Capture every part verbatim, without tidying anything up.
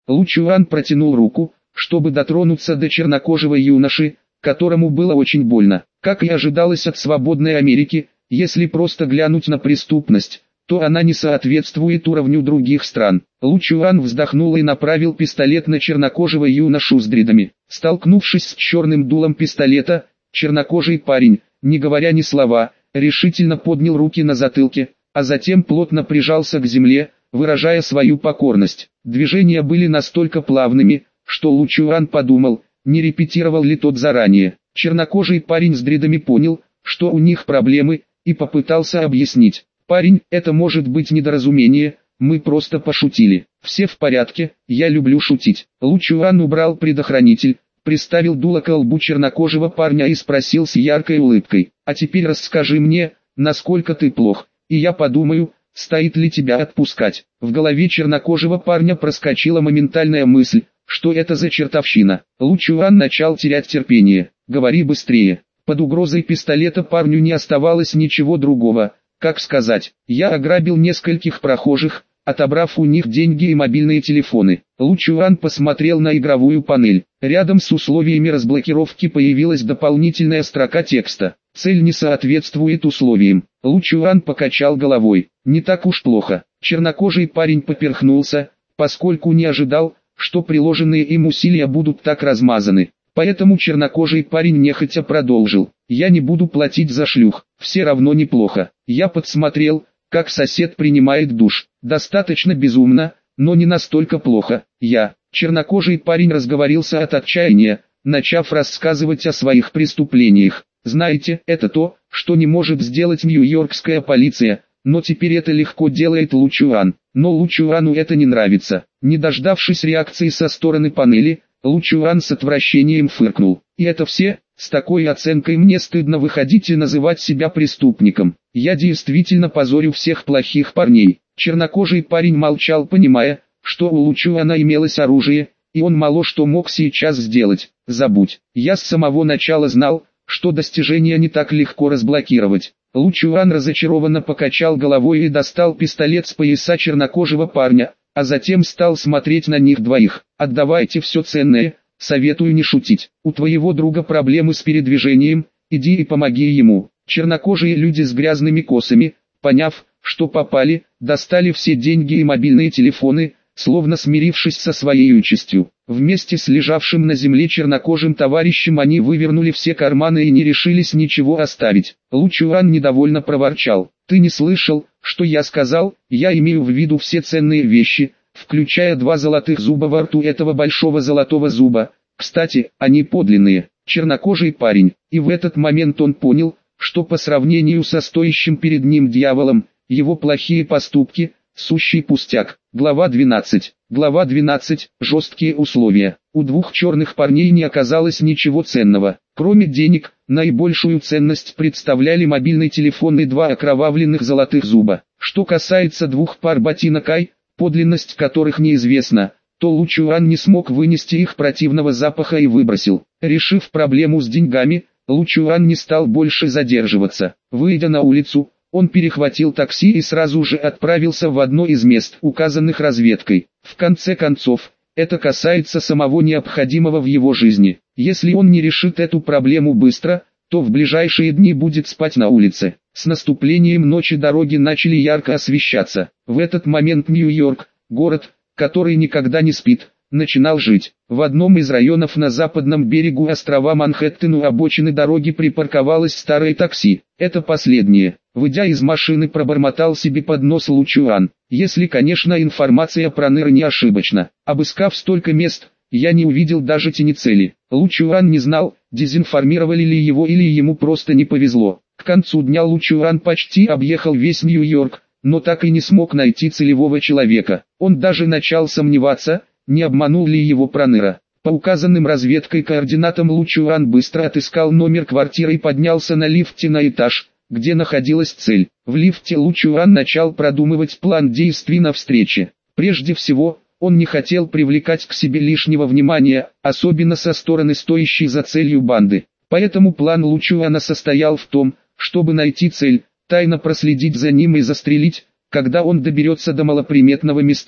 Лучуан протянул руку, чтобы дотронуться до чернокожего юноши, которому было очень больно. Как и ожидалось от свободной Америки, если просто глянуть на преступность, то она не соответствует уровню других стран. Лучуан вздохнул и направил пистолет на чернокожего юношу с дредами. Столкнувшись с черным дулом пистолета, чернокожий парень, не говоря ни слова, решительно поднял руки на затылке, а затем плотно прижался к земле, выражая свою покорность. Движения были настолько плавными, что Лучуан подумал, не репетировал ли тот заранее. Чернокожий парень с дредами понял, что у них проблемы, и попытался объяснить. «Парень, это может быть недоразумение, мы просто пошутили. Все в порядке, я люблю шутить». Лучуан убрал предохранитель, приставил дуло к лбу чернокожего парня и спросил с яркой улыбкой: «А теперь расскажи мне, насколько ты плох, и я подумаю, стоит ли тебя отпускать». В голове чернокожего парня проскочила моментальная мысль, что это за чертовщина. Лучуан начал терять терпение. «Говори быстрее». Под угрозой пистолета парню не оставалось ничего другого, как сказать: «Я ограбил нескольких прохожих, отобрав у них деньги и мобильные телефоны». Лучуан посмотрел на игровую панель. Рядом с условиями разблокировки появилась дополнительная строка текста. «Цель не соответствует условиям». Лучуан покачал головой. «Не так уж плохо». Чернокожий парень поперхнулся, поскольку не ожидал, что приложенные им усилия будут так размазаны. Поэтому чернокожий парень нехотя продолжил: «Я не буду платить за шлюх, все равно неплохо. Я подсмотрел, как сосед принимает душ. Достаточно безумно, но не настолько плохо. Я...» Чернокожий парень разговорился от отчаяния, начав рассказывать о своих преступлениях. «Знаете, это то, что не может сделать нью-йоркская полиция, но теперь это легко делает Лучуан». Но Лучуану это не нравится. Не дождавшись реакции со стороны панели, Лучуан с отвращением фыркнул. «И это все? С такой оценкой мне стыдно выходить и называть себя преступником. Я действительно позорю всех плохих парней». Чернокожий парень молчал, понимая, что у Лучуана имелось оружие, и он мало что мог сейчас сделать. «Забудь. Я с самого начала знал, что достижения не так легко разблокировать». Лучуан разочарованно покачал головой и достал пистолет с пояса чернокожего парня, а затем стал смотреть на них двоих. «Отдавайте все ценное, советую не шутить. У твоего друга проблемы с передвижением, иди и помоги ему». Чернокожие люди с грязными косами, поняв, что попали, достали все деньги и мобильные телефоны, словно смирившись со своей участью. Вместе с лежавшим на земле чернокожим товарищем они вывернули все карманы и не решились ничего оставить. Лучуан недовольно проворчал: «Ты не слышал, что я сказал? Я имею в виду все ценные вещи, включая два золотых зуба во рту этого большого золотого зуба. Кстати, они подлинные». Чернокожий парень, и в этот момент он понял, что по сравнению со стоящим перед ним дьяволом, его плохие поступки – сущий пустяк. Глава двенадцать. Глава двенадцать. Жесткие условия. У двух черных парней не оказалось ничего ценного. Кроме денег, наибольшую ценность представляли мобильный телефон и два окровавленных золотых зуба. Что касается двух пар ботинок Ай, подлинность которых неизвестна, то Лучуан не смог вынести их противного запаха и выбросил. Решив проблему с деньгами, Лучуан не стал больше задерживаться. Выйдя на улицу, он перехватил такси и сразу же отправился в одно из мест, указанных разведкой. В конце концов, это касается самого необходимого в его жизни. Если он не решит эту проблему быстро, то в ближайшие дни будет спать на улице. С наступлением ночи дороги начали ярко освещаться. В этот момент Нью-Йорк, город, который никогда не спит, начинал жить. В одном из районов на западном берегу острова Манхэттен у обочины дороги припарковалось старое такси. Это последнее. Выйдя из машины, пробормотал себе под нос Лучуан. Если, конечно, информация про Ныр не ошибочна. Обыскав столько мест, я не увидел даже тени цели. Лучуан не знал, дезинформировали ли его или ему просто не повезло. К концу дня Лучуан почти объехал весь Нью-Йорк, но так и не смог найти целевого человека. Он даже начал сомневаться, не обманул ли его Проныра. По указанным разведкой координатам Лучуан быстро отыскал номер квартиры и поднялся на лифте на этаж, где находилась цель. В лифте Лучуан начал продумывать план действий на встрече. Прежде всего, он не хотел привлекать к себе лишнего внимания, особенно со стороны стоящей за целью банды. Поэтому план Лучуана состоял в том, чтобы найти цель, тайно проследить за ним и застрелить, когда он доберется до малоприметного места.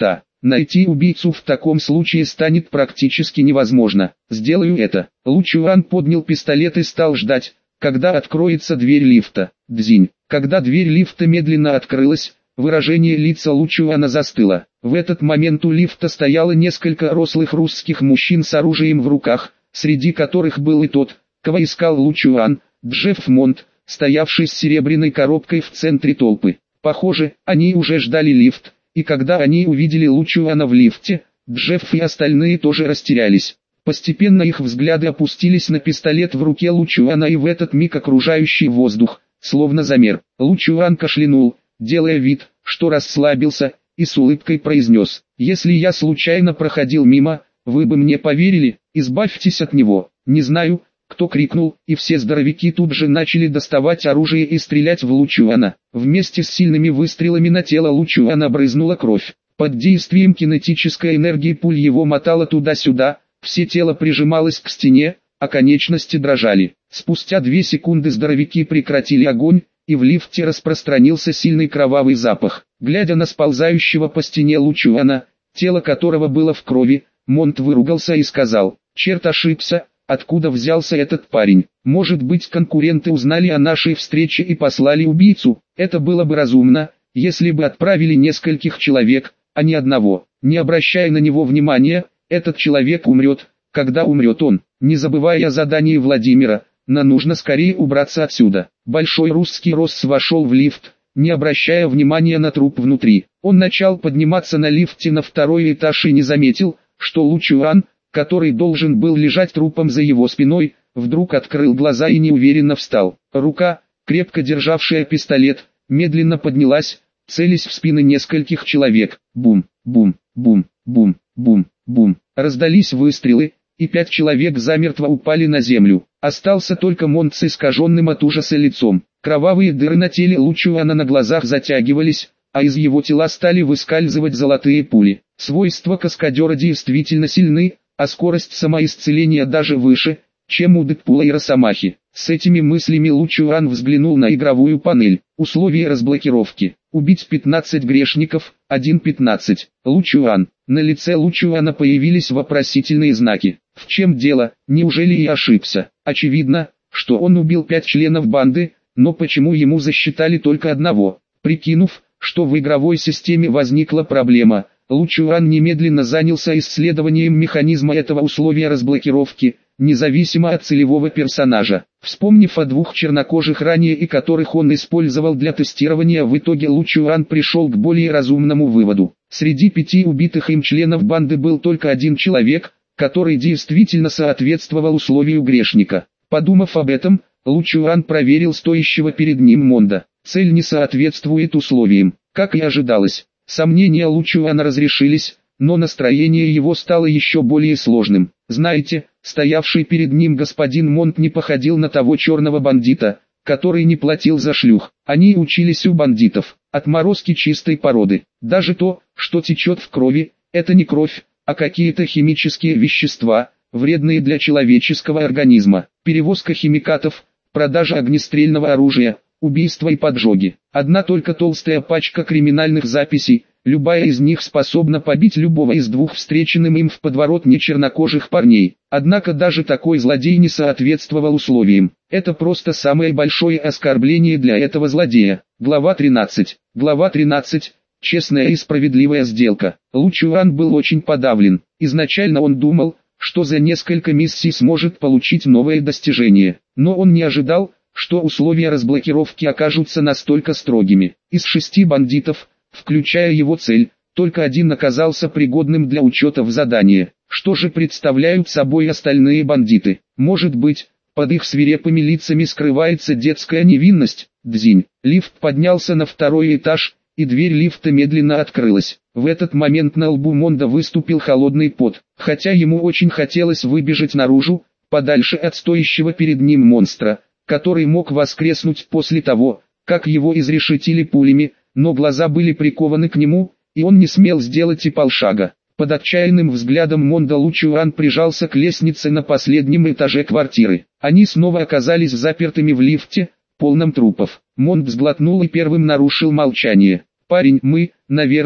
Найти убийцу в таком случае станет практически невозможно. Сделаю это. Лу Чуан поднял пистолет и стал ждать, когда откроется дверь лифта. Дзинь. Когда дверь лифта медленно открылась, выражение лица Лу Чуана застыло. В этот момент у лифта стояло несколько рослых русских мужчин с оружием в руках, среди которых был и тот, кого искал Лу Чуан, Джефф Монт, стоявший с серебряной коробкой в центре толпы. Похоже, они уже ждали лифт, и когда они увидели Лу Чуана в лифте, Джефф и остальные тоже растерялись. Постепенно их взгляды опустились на пистолет в руке Лу Чуана, и в этот миг окружающий воздух, словно замер. Лу Чуан кашлянул, делая вид, что расслабился, и с улыбкой произнес: «Если я случайно проходил мимо, вы бы мне поверили, избавьтесь от него». Не знаю, кто крикнул, и все здоровяки тут же начали доставать оружие и стрелять в Лу Чуана. Вместе с сильными выстрелами на тело Лу Чуана брызнула кровь. Под действием кинетической энергии пуль его мотало туда-сюда, все тело прижималось к стене, а конечности дрожали. Спустя две секунды здоровяки прекратили огонь, и в лифте распространился сильный кровавый запах. Глядя на сползающего по стене Лу Чуана, тело которого было в крови, Монт выругался и сказал: «Черт, ошибся, откуда взялся этот парень? Может быть, конкуренты узнали о нашей встрече и послали убийцу? Это было бы разумно, если бы отправили нескольких человек, а не одного. Не обращая на него внимания, этот человек умрет, когда умрет он». Не забывая о задании Владимира, нам нужно скорее убраться отсюда. Большой русский Росс вошел в лифт, не обращая внимания на труп внутри. Он начал подниматься на лифте на второй этаж и не заметил, что Лу Чуан, который должен был лежать трупом за его спиной, вдруг открыл глаза и неуверенно встал. Рука, крепко державшая пистолет, медленно поднялась, целясь в спины нескольких человек. Бум, бум, бум, бум, бум, бум. Раздались выстрелы, и пять человек замертво упали на землю. Остался только Монт с искаженным от ужаса лицом. Кровавые дыры на теле Лу Чуана на глазах затягивались, а из его тела стали выскальзывать золотые пули. Свойства каскадера действительно сильны, а скорость самоисцеления даже выше, чем у Дэдпула и Росомахи. С этими мыслями Лу Чуан взглянул на игровую панель. Условия разблокировки. Убить пятнадцать грешников, один пятнадцать. Лу Чуан. На лице Лу Чуана появились вопросительные знаки. В чем дело? Неужели я ошибся? Очевидно, что он убил пять членов банды, но почему ему засчитали только одного? Прикинув, что в игровой системе возникла проблема, Лу Чуан немедленно занялся исследованием механизма этого условия разблокировки, независимо от целевого персонажа. Вспомнив о двух чернокожих ранее и которых он использовал для тестирования, в итоге Лу Чуан пришел к более разумному выводу. Среди пяти убитых им членов банды был только один человек, который действительно соответствовал условию грешника. Подумав об этом, Лу Чуан проверил стоящего перед ним Монда. Цель не соответствует условиям. Как и ожидалось, сомнения Лу Чуана разрешились, но настроение его стало еще более сложным. Знаете, стоявший перед ним господин Монт не походил на того черного бандита, который не платил за шлюх. Они учились у бандитов, отморозки чистой породы. Даже то, что течет в крови, это не кровь, а какие-то химические вещества, вредные для человеческого организма. Перевозка химикатов, продажа огнестрельного оружия, убийства и поджоги. Одна только толстая пачка криминальных записей, любая из них способна побить любого из двух встреченным им в подворотне чернокожих парней. Однако даже такой злодей не соответствовал условиям. Это просто самое большое оскорбление для этого злодея. Глава тринадцать. Глава тринадцать. Честная и справедливая сделка. Лу Чуан был очень подавлен. Изначально он думал, что за несколько миссий сможет получить новое достижение. Но он не ожидал, что условия разблокировки окажутся настолько строгими. Из шести бандитов, включая его цель, только один оказался пригодным для учета в задании. Что же представляют собой остальные бандиты? Может быть, под их свирепыми лицами скрывается детская невинность? Дзинь. Лифт поднялся на второй этаж, и дверь лифта медленно открылась. В этот момент на лбу Монда выступил холодный пот. Хотя ему очень хотелось выбежать наружу, подальше от стоящего перед ним монстра, который мог воскреснуть после того, как его изрешетили пулями, но глаза были прикованы к нему, и он не смел сделать и полшага. Под отчаянным взглядом Монда Лу Чуан прижался к лестнице на последнем этаже квартиры. Они снова оказались запертыми в лифте, полном трупов. Монд сглотнул и первым нарушил молчание. «Парень, мы, наверное,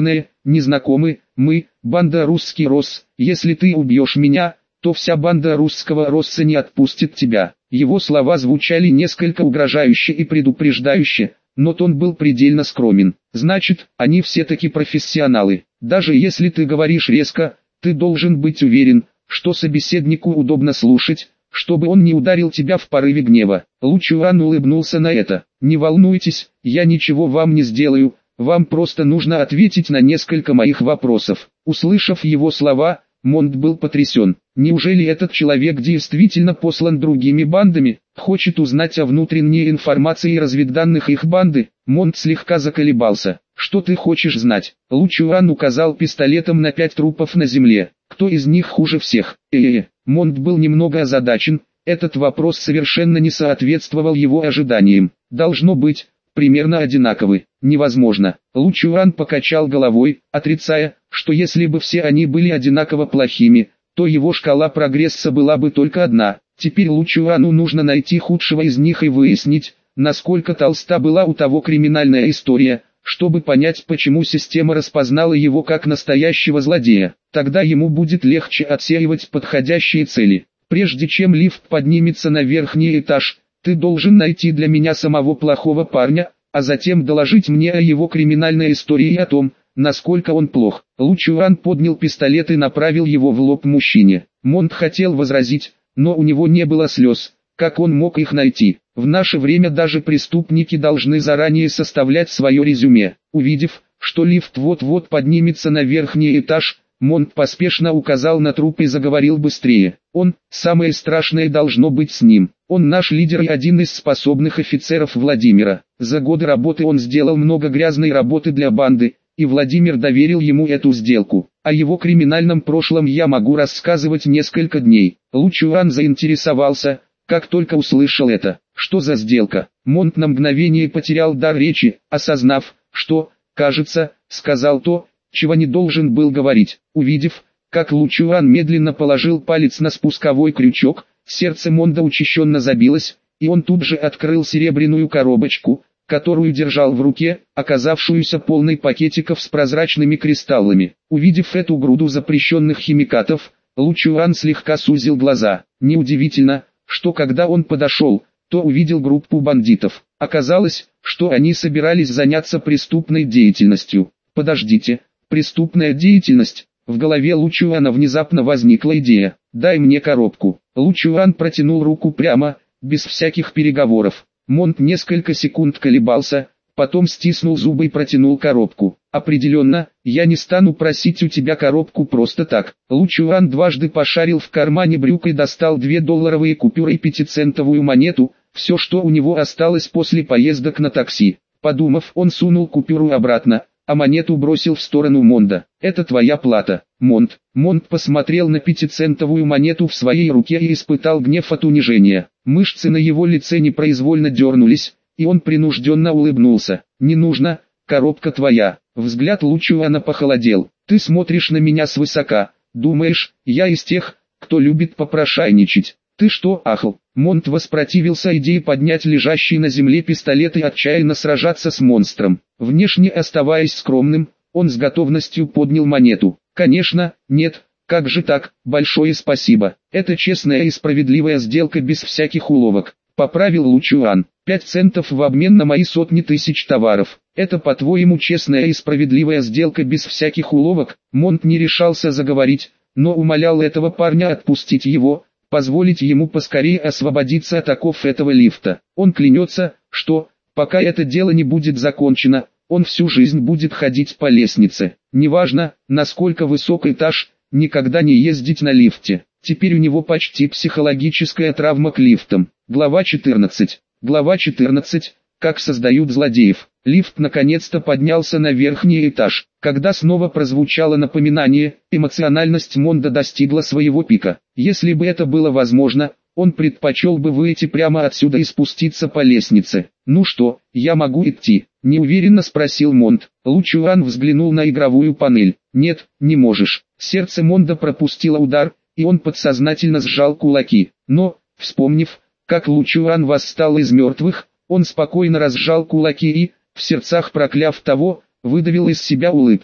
не знакомы, мы, банда Русский Росс, если ты убьешь меня, то вся банда Русского Росса не отпустит тебя». Его слова звучали несколько угрожающе и предупреждающе, но тон был предельно скромен. «Значит, они все-таки профессионалы. Даже если ты говоришь резко, ты должен быть уверен, что собеседнику удобно слушать, чтобы он не ударил тебя в порыве гнева». Лу Чуан улыбнулся на это. «Не волнуйтесь, я ничего вам не сделаю, вам просто нужно ответить на несколько моих вопросов». Услышав его слова, Монт был потрясен. Неужели этот человек действительно послан другими бандами, хочет узнать о внутренней информации и разведданных их банды? Монт слегка заколебался. «Что ты хочешь знать?» Лу Чуан указал пистолетом на пять трупов на земле. «Кто из них хуже всех?» Э-э-э. Монт был немного озадачен, этот вопрос совершенно не соответствовал его ожиданиям. «Должно быть, примерно одинаковы». «Невозможно». Лу Чуан покачал головой, отрицая, что если бы все они были одинаково плохими, то его шкала прогресса была бы только одна. Теперь Лу Чуану нужно найти худшего из них и выяснить, насколько толста была у того криминальная история, чтобы понять, почему система распознала его как настоящего злодея. Тогда ему будет легче отсеивать подходящие цели. «Прежде чем лифт поднимется на верхний этаж, ты должен найти для меня самого плохого парня, а затем доложить мне о его криминальной истории и о том, насколько он плох». Лу Чуан поднял пистолет и направил его в лоб мужчине. Монт хотел возразить, но у него не было слез. Как он мог их найти? В наше время даже преступники должны заранее составлять свое резюме. Увидев, что лифт вот-вот поднимется на верхний этаж, Монт поспешно указал на труп и заговорил быстрее. «Он, самое страшное должно быть с ним. Он наш лидер и один из способных офицеров Владимира. За годы работы он сделал много грязной работы для банды, и Владимир доверил ему эту сделку. О его криминальном прошлом я могу рассказывать несколько дней». Лу Чуан заинтересовался, как только услышал это. «Что за сделка?» Монт на мгновение потерял дар речи, осознав, что, кажется, сказал то, чего не должен был говорить. Увидев, как Лу Чуан медленно положил палец на спусковой крючок, сердце Монда учащенно забилось, и он тут же открыл серебряную коробочку, которую держал в руке, оказавшуюся полной пакетиков с прозрачными кристаллами. Увидев эту груду запрещенных химикатов, Лу Чуан слегка сузил глаза. Неудивительно, что когда он подошел, то увидел группу бандитов. Оказалось, что они собирались заняться преступной деятельностью. «Подождите, преступная деятельность?» В голове Лу Чуана внезапно возникла идея. «Дай мне коробку». Лу Чуан протянул руку прямо, без всяких переговоров. Монт несколько секунд колебался, потом стиснул зубы и протянул коробку. «Определенно, я не стану просить у тебя коробку просто так». Лу Чуан дважды пошарил в кармане брюк и достал две долларовые купюры и пятицентовую монету, все, что у него осталось после поездок на такси. Подумав, он сунул купюру обратно, а монету бросил в сторону Монда. «Это твоя плата, Монт». Монт посмотрел на пятицентовую монету в своей руке и испытал гнев от унижения. Мышцы на его лице непроизвольно дернулись, и он принужденно улыбнулся. «Не нужно, коробка твоя». Взгляд Лу Чуана похолодел. «Ты смотришь на меня свысока, думаешь, я из тех, кто любит попрошайничать. Ты что, ахал?» Монт воспротивился идее поднять лежащий на земле пистолет и отчаянно сражаться с монстром. Внешне оставаясь скромным, он с готовностью поднял монету. «Конечно, нет, как же так, большое спасибо. Это честная и справедливая сделка без всяких уловок», — поправил Лу Чуан. «Пять центов в обмен на мои сотни тысяч товаров. Это, по-твоему, честная и справедливая сделка без всяких уловок?» Монт не решался заговорить, но умолял этого парня отпустить его, позволить ему поскорее освободиться от оков этого лифта. Он клянется, что, пока это дело не будет закончено, он всю жизнь будет ходить по лестнице. Неважно, насколько высок этаж, никогда не ездить на лифте. Теперь у него почти психологическая травма к лифтам. Глава четырнадцать. Глава четырнадцать. Как создают злодеев. Лифт наконец-то поднялся на верхний этаж. Когда снова прозвучало напоминание, эмоциональность Монда достигла своего пика. Если бы это было возможно, он предпочел бы выйти прямо отсюда и спуститься по лестнице. «Ну что, я могу идти?» – неуверенно спросил Монд. Лу Чуан взглянул на игровую панель. «Нет, не можешь». Сердце Монда пропустило удар, и он подсознательно сжал кулаки. Но, вспомнив, как Лу Чуан восстал из мертвых, он спокойно разжал кулаки и, в сердцах прокляв того, выдавил из себя улыбку.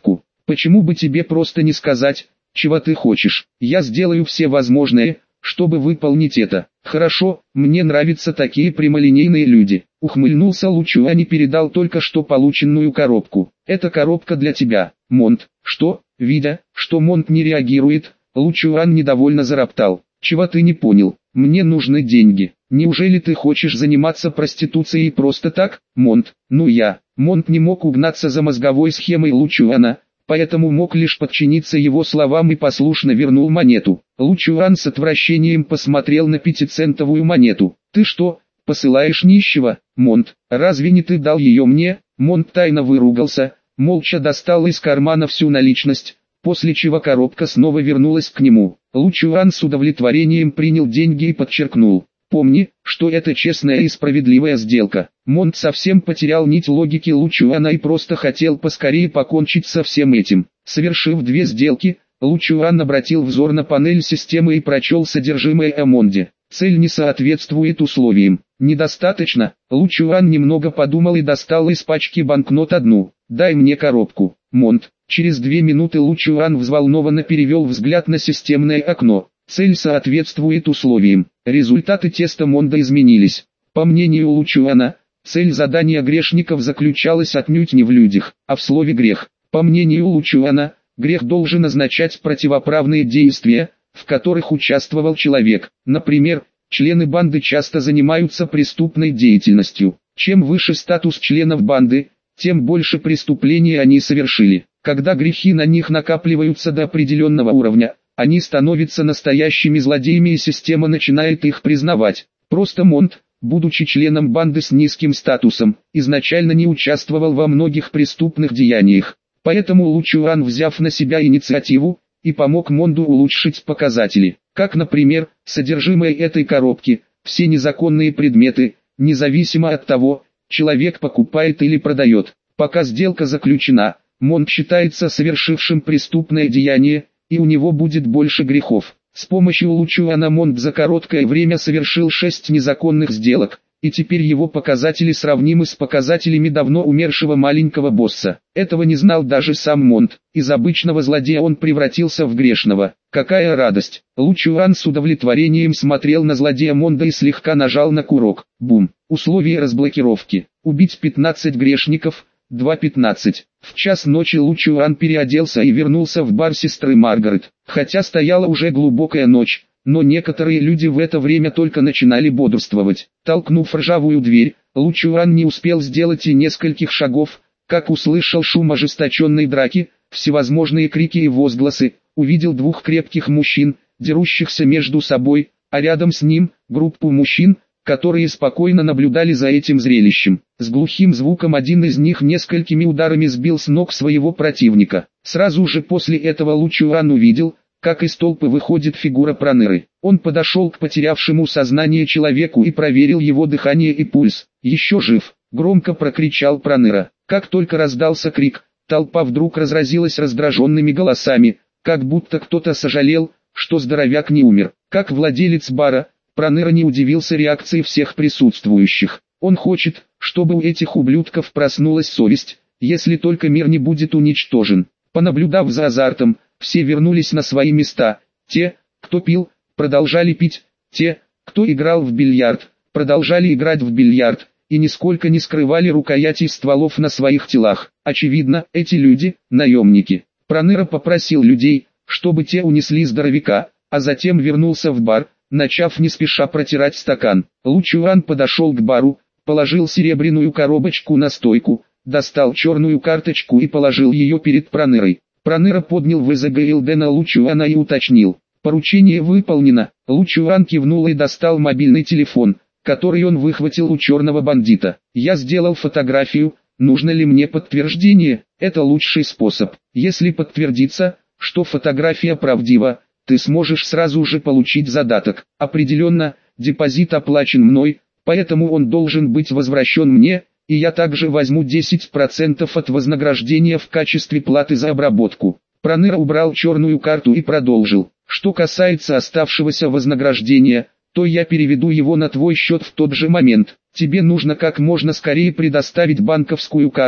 Почему бы тебе просто не сказать, чего ты хочешь? Я сделаю все возможное, чтобы выполнить это. Хорошо, мне нравятся такие прямолинейные люди. Ухмыльнулся Лу Чуань и передал только что полученную коробку. Это коробка для тебя, Монт. Что? Видя, что Монт не реагирует, Лу Чуань недовольно зароптал. Чего ты не понял? Мне нужны деньги. Неужели ты хочешь заниматься проституцией просто так, Монт? Ну я. Монт не мог угнаться за мозговой схемой Лу Чуана, поэтому мог лишь подчиниться его словам и послушно вернул монету. Лу Чуан с отвращением посмотрел на пятицентовую монету. «Ты что, посылаешь нищего, Монт? Разве не ты дал ее мне?» Монт тайно выругался, молча достал из кармана всю наличность, после чего коробка снова вернулась к нему. Лу Чуан с удовлетворением принял деньги и подчеркнул: «Помни, что это честная и справедливая сделка». Монт совсем потерял нить логики Лу Чуана и просто хотел поскорее покончить со всем этим. Совершив две сделки, Лу Чуан обратил взор на панель системы и прочел содержимое о Монде. Цель не соответствует условиям. Недостаточно. Лу Чуан немного подумал и достал из пачки банкнот одну. «Дай мне коробку, Монт». Через две минуты Лу Чуан взволнованно перевел взгляд на системное окно. Цель соответствует условиям. Результаты теста Монда изменились. По мнению Лу Чуана, цель задания грешников заключалась отнюдь не в людях, а в слове «грех». По мнению Лу Чуана, грех должен означать противоправные действия, в которых участвовал человек. Например, члены банды часто занимаются преступной деятельностью. Чем выше статус членов банды, тем больше преступлений они совершили. Когда грехи на них накапливаются до определенного уровня, они становятся настоящими злодеями и система начинает их признавать. Просто Монт, будучи членом банды с низким статусом, изначально не участвовал во многих преступных деяниях. Поэтому Лу Чуан, взяв на себя инициативу, и помог Монду улучшить показатели. Как, например, содержимое этой коробки, все незаконные предметы, независимо от того, человек покупает или продает. Пока сделка заключена, Монд считается совершившим преступное деяние, и у него будет больше грехов. С помощью Лу Чуана Монд за короткое время совершил шесть незаконных сделок, и теперь его показатели сравнимы с показателями давно умершего маленького босса. Этого не знал даже сам Монд. Из обычного злодея он превратился в грешного. Какая радость! Лу Чуан с удовлетворением смотрел на злодея Монда и слегка нажал на курок. Бум! Условия разблокировки. Убить пятнадцать грешников. два пятнадцать. В час ночи Лу Чуан переоделся и вернулся в бар сестры Маргарет. Хотя стояла уже глубокая ночь, но некоторые люди в это время только начинали бодрствовать. Толкнув ржавую дверь, Лу Чуан не успел сделать и нескольких шагов, как услышал шум ожесточенной драки, всевозможные крики и возгласы, увидел двух крепких мужчин, дерущихся между собой, а рядом с ним группу мужчин, которые спокойно наблюдали за этим зрелищем. С глухим звуком один из них несколькими ударами сбил с ног своего противника. Сразу же после этого Лу Чуан увидел, как из толпы выходит фигура Проныры. Он подошел к потерявшему сознание человеку и проверил его дыхание и пульс. «Еще жив!» — громко прокричал Проныра. Как только раздался крик, толпа вдруг разразилась раздраженными голосами, как будто кто-то сожалел, что здоровяк не умер. Как владелец бара, Проныра не удивился реакции всех присутствующих. Он хочет, чтобы у этих ублюдков проснулась совесть, если только мир не будет уничтожен. Понаблюдав за азартом, все вернулись на свои места. Те, кто пил, продолжали пить. Те, кто играл в бильярд, продолжали играть в бильярд, и нисколько не скрывали рукояти стволов на своих телах. Очевидно, эти люди – наемники. Проныра попросил людей, чтобы те унесли здоровяка, а затем вернулся в бар, начав не спеша протирать стакан. Лу Чуан подошел к бару, положил серебряную коробочку на стойку, достал черную карточку и положил ее перед Пронырой. Проныра поднял ВЗГЛД на Лу Чуана и уточнил: «Поручение выполнено». Лу Чуан кивнул и достал мобильный телефон, который он выхватил у черного бандита. «Я сделал фотографию, нужно ли мне подтверждение? Это лучший способ. Если подтвердится, что фотография правдива, ты сможешь сразу же получить задаток. Определенно, депозит оплачен мной, поэтому он должен быть возвращен мне, и я также возьму десять процентов от вознаграждения в качестве платы за обработку». Проныра убрал черную карту и продолжил: «Что касается оставшегося вознаграждения, то я переведу его на твой счет в тот же момент. Тебе нужно как можно скорее предоставить банковскую карту,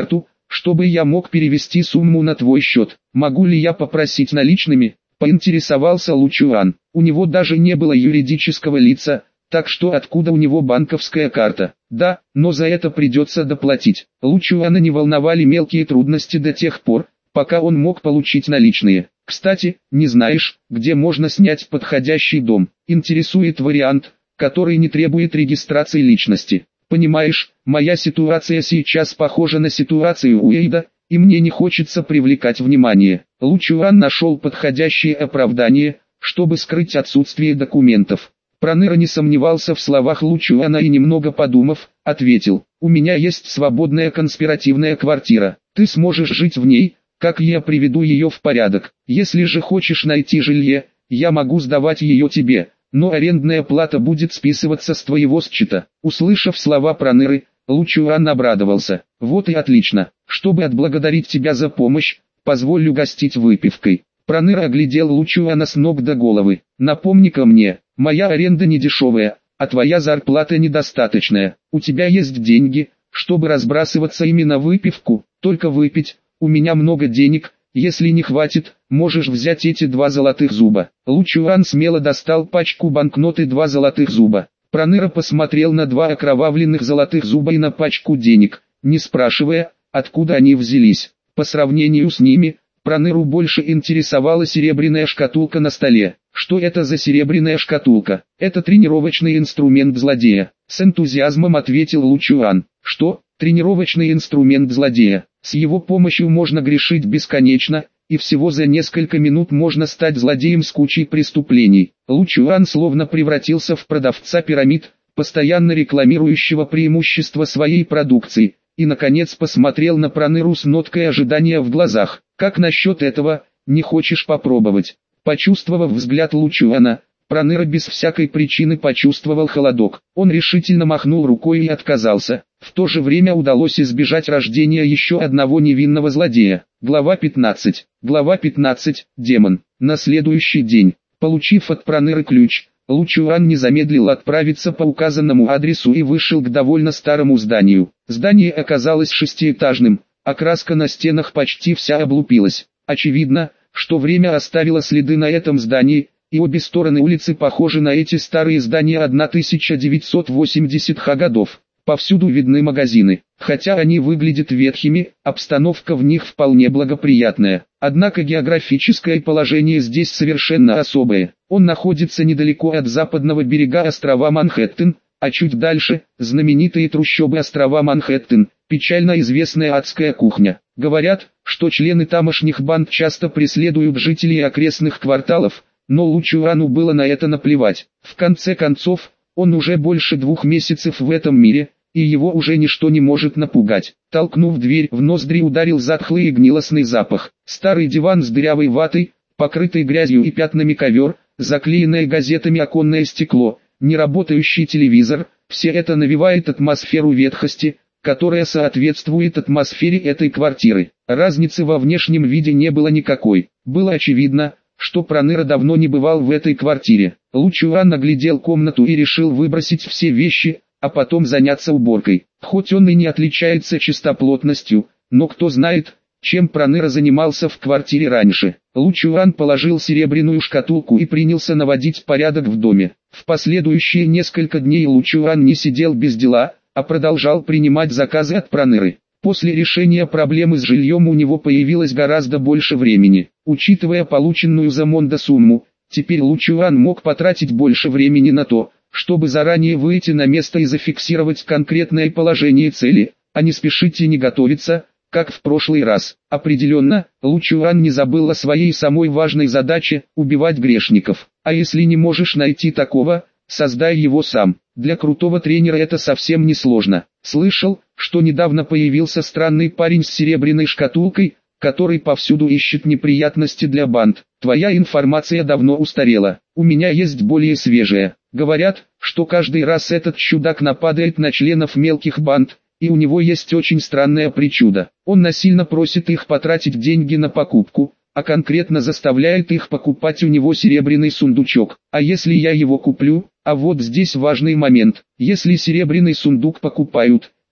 чтобы я мог перевести сумму на твой счет. Могу ли я попросить наличными? Поинтересовался Лучуан. У него даже не было юридического лица, так что откуда у него банковская карта? Да, но за это придется доплатить. Лучуана не волновали мелкие трудности до тех пор, пока он мог получить наличные. Кстати, не знаешь, где можно снять подходящий дом? Интересует вариант, который не требует регистрации личности. Понимаешь, моя ситуация сейчас похожа на ситуацию Уэйда, и мне не хочется привлекать внимание. Лучуан нашел подходящее оправдание, чтобы скрыть отсутствие документов. Проныра не сомневался в словах Лучуана и, немного подумав, ответил: «У меня есть свободная конспиративная квартира, ты сможешь жить в ней, как я приведу ее в порядок. Если же хочешь найти жилье, я могу сдавать ее тебе, но арендная плата будет списываться с твоего счета». Услышав слова Проныры, Лучуан обрадовался. «Вот и отлично. Чтобы отблагодарить тебя за помощь, позволь угостить выпивкой». Проныра оглядел Лучуана с ног до головы. «Напомни-ка мне, моя аренда не дешевая, а твоя зарплата недостаточная. У тебя есть деньги, чтобы разбрасываться ими на выпивку? Только выпить. У меня много денег, если не хватит, можешь взять эти два золотых зуба». Лучуан смело достал пачку банкнот и два золотых зуба. Проныра посмотрел на два окровавленных золотых зуба и на пачку денег, не спрашивая, откуда они взялись. По сравнению с ними, Проныру больше интересовала серебряная шкатулка на столе. «Что это за серебряная шкатулка?» «Это тренировочный инструмент злодея», — с энтузиазмом ответил Лучуан. «Что? Тренировочный инструмент злодея? С его помощью можно грешить бесконечно, и всего за несколько минут можно стать злодеем с кучей преступлений». Лучуан словно превратился в продавца пирамид, постоянно рекламирующего преимущества своей продукции, и наконец посмотрел на Проныру с ноткой ожидания в глазах. «Как насчет этого, не хочешь попробовать?» Почувствовав взгляд Лучуана, Проныра без всякой причины почувствовал холодок. Он решительно махнул рукой и отказался. В то же время удалось избежать рождения еще одного невинного злодея. Глава пятнадцать. Глава пятнадцать. Демон. На следующий день, получив от Проныры ключ, Лучуан не замедлил отправиться по указанному адресу и вышел к довольно старому зданию. Здание оказалось шестиэтажным, а краска на стенах почти вся облупилась. Очевидно, что время оставило следы на этом здании, и обе стороны улицы похожи на эти старые здания тысяча девятьсот восьмидесятых годов. Повсюду видны магазины. Хотя они выглядят ветхими, обстановка в них вполне благоприятная. Однако географическое положение здесь совершенно особое. Он находится недалеко от западного берега острова Манхэттен, а чуть дальше – знаменитые трущобы острова Манхэттен, печально известная адская кухня. Говорят, что члены тамошних банд часто преследуют жителей окрестных кварталов, но Лучуану было на это наплевать. В конце концов, он уже больше двух месяцев в этом мире, и его уже ничто не может напугать. Толкнув дверь, в ноздри ударил затхлый и гнилостный запах. Старый диван с дырявой ватой, покрытый грязью и пятнами ковер, заклеенное газетами оконное стекло, неработающий телевизор – все это навевает атмосферу ветхости, которая соответствует атмосфере этой квартиры. Разницы во внешнем виде не было никакой. Было очевидно, что Проныра давно не бывал в этой квартире. Лучуан оглядел комнату и решил выбросить все вещи, а потом заняться уборкой. Хоть он и не отличается чистоплотностью, но кто знает, чем Проныра занимался в квартире раньше. Лучуан положил серебряную шкатулку и принялся наводить порядок в доме. В последующие несколько дней Лучуан не сидел без дела, а продолжал принимать заказы от Проныры. После решения проблемы с жильем у него появилось гораздо больше времени. Учитывая полученную за Мондо сумму, теперь Лучуан мог потратить больше времени на то, чтобы заранее выйти на место и зафиксировать конкретное положение цели, а не спешить и не готовиться, как в прошлый раз. Определенно, Лучуан не забыл о своей самой важной задаче – убивать грешников. А если не можешь найти такого, создай его сам. Для крутого тренера это совсем не сложно. Слышал, что недавно появился странный парень с серебряной шкатулкой, который повсюду ищет неприятности для банд. Твоя информация давно устарела. У меня есть более свежая. Говорят, что каждый раз этот чудак нападает на членов мелких банд, и у него есть очень странная причуда. Он насильно просит их потратить деньги на покупку, а конкретно заставляет их покупать у него серебряный сундучок. А если я его куплю? А вот здесь важный момент. Если серебряный сундук покупают,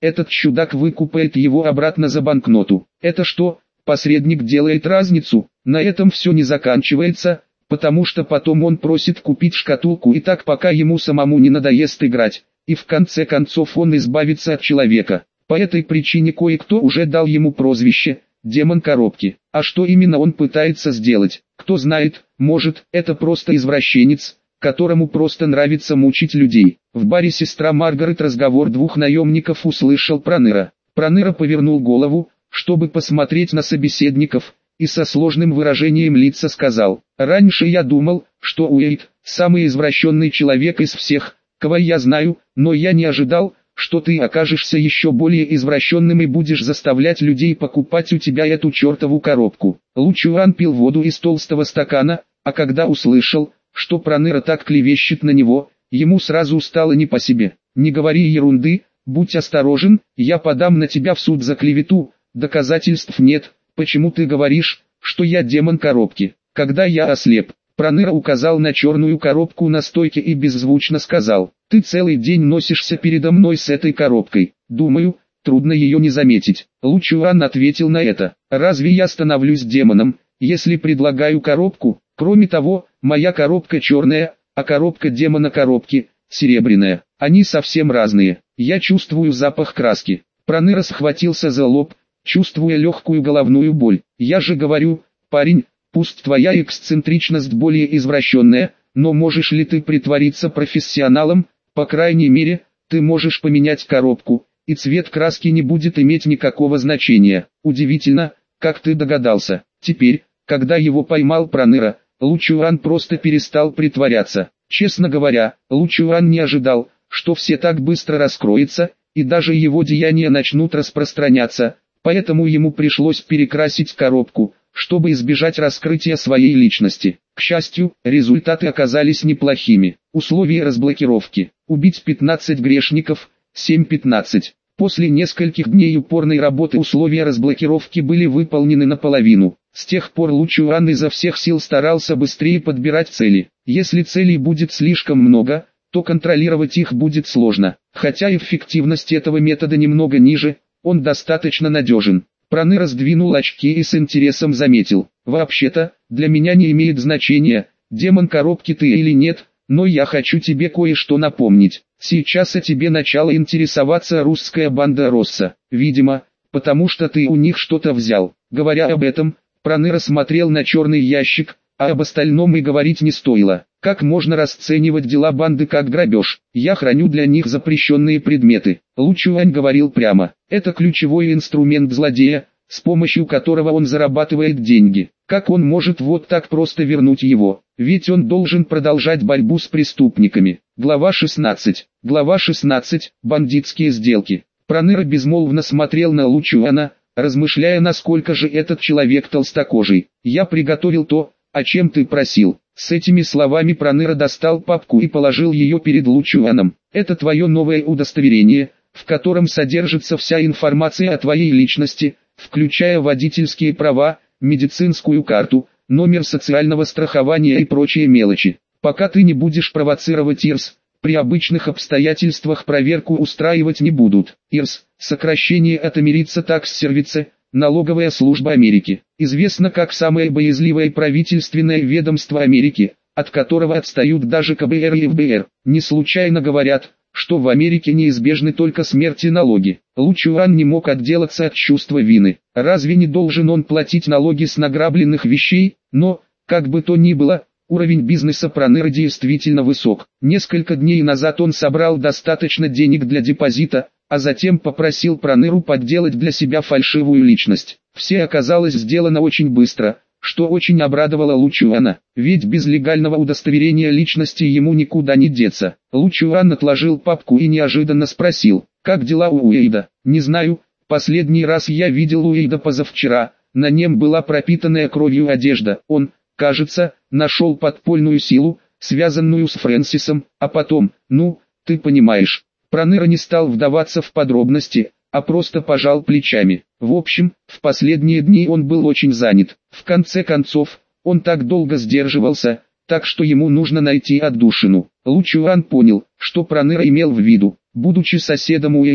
этот чудак выкупает его обратно за банкноту. Это что, посредник делает разницу? На этом все не заканчивается, потому что потом он просит купить шкатулку и так пока ему самому не надоест играть, и в конце концов он избавится от человека. По этой причине кое-кто уже дал ему прозвище «демон коробки». А что именно он пытается сделать, кто знает, может, это просто извращенец, которому просто нравится мучить людей. В баре сестра Маргарет разговор двух наемников услышал Проныра. Проныра повернул голову, чтобы посмотреть на собеседников, и со сложным выражением лица сказал: «Раньше я думал, что Уэйд – самый извращенный человек из всех, кого я знаю, но я не ожидал, что ты окажешься еще более извращенным и будешь заставлять людей покупать у тебя эту чертову коробку». Лу Чуан пил воду из толстого стакана, а когда услышал, что Проныра так клевещет на него, ему сразу стало не по себе. «Не говори ерунды, будь осторожен, я подам на тебя в суд за клевету, доказательств нет, почему ты говоришь, что я демон коробки, когда я ослеп?» Проныра указал на черную коробку на стойке и беззвучно сказал: «Ты целый день носишься передо мной с этой коробкой, думаю, трудно ее не заметить». Лу Чуан ответил на это: «Разве я становлюсь демоном, если предлагаю коробку? Кроме того, моя коробка черная, а коробка демона коробки серебряная. Они совсем разные. Я чувствую запах краски». Проныра схватился за лоб, чувствуя легкую головную боль. «Я же говорю, парень, пусть твоя эксцентричность более извращенная, но можешь ли ты притвориться профессионалом? По крайней мере, ты можешь поменять коробку, и цвет краски не будет иметь никакого значения». Удивительно, как ты догадался. Теперь, когда его поймал Проныра, Лу Чуан просто перестал притворяться. Честно говоря, Лу Чуан не ожидал, что все так быстро раскроется, и даже его деяния начнут распространяться, поэтому ему пришлось перекрасить коробку, чтобы избежать раскрытия своей личности. К счастью, результаты оказались неплохими. Условия разблокировки: убить пятнадцать грешников, семь пятнадцать. После нескольких дней упорной работы условия разблокировки были выполнены наполовину. С тех пор Лу Чуан изо всех сил старался быстрее подбирать цели. Если целей будет слишком много, то контролировать их будет сложно. Хотя эффективность этого метода немного ниже, он достаточно надежен. Проныра сдвинул очки и с интересом заметил: «Вообще-то, для меня не имеет значения, демон коробки ты или нет, но я хочу тебе кое-что напомнить. Сейчас о тебе начала интересоваться русская банда Росса. Видимо, потому что ты у них что-то взял». Говоря об этом, Проныра смотрел на черный ящик, а об остальном и говорить не стоило. Как можно расценивать дела банды как грабеж? Я храню для них запрещенные предметы. Лу Чуань говорил прямо. Это ключевой инструмент злодея, с помощью которого он зарабатывает деньги. Как он может вот так просто вернуть его? Ведь он должен продолжать борьбу с преступниками. Глава шестнадцать. Глава шестнадцать. Бандитские сделки. Проныра безмолвно смотрел на Лу Чуана, размышляя, насколько же этот человек толстокожий. «Я приготовил то, о чем ты просил». С этими словами Проныра достал папку и положил ее перед Лу Чуаном. «Это твое новое удостоверение, в котором содержится вся информация о твоей личности, включая водительские права, медицинскую карту, номер социального страхования и прочие мелочи. Пока ты не будешь провоцировать ИРС, при обычных обстоятельствах проверку устраивать не будут». ИРС – сокращение от American Tax Service, налоговая служба Америки. Известно как самое боязливое правительственное ведомство Америки, от которого отстают даже ка бэ эр и эф бэ эр. Не случайно говорят, что в Америке неизбежны только смерть и налоги. Лу Чуан не мог отделаться от чувства вины. Разве не должен он платить налоги с награбленных вещей? Но, как бы то ни было, уровень бизнеса Проныры действительно высок. Несколько дней назад он собрал достаточно денег для депозита, а затем попросил Проныру подделать для себя фальшивую личность. Все оказалось сделано очень быстро, что очень обрадовало Лу Чуана, ведь без легального удостоверения личности ему никуда не деться. Лу Чуан отложил папку и неожиданно спросил: «Как дела у Уэйда?» «Не знаю, последний раз я видел Уэйда позавчера, на нем была пропитанная кровью одежда. Он, кажется, нашел подпольную силу, связанную с Фрэнсисом, а потом, ну, ты понимаешь». Проныра не стал вдаваться в подробности, а просто пожал плечами. В общем, в последние дни он был очень занят. В конце концов, он так долго сдерживался, так что ему нужно найти отдушину. Лу Чуан понял, что Проныра имел в виду. Будучи соседом Уэйда,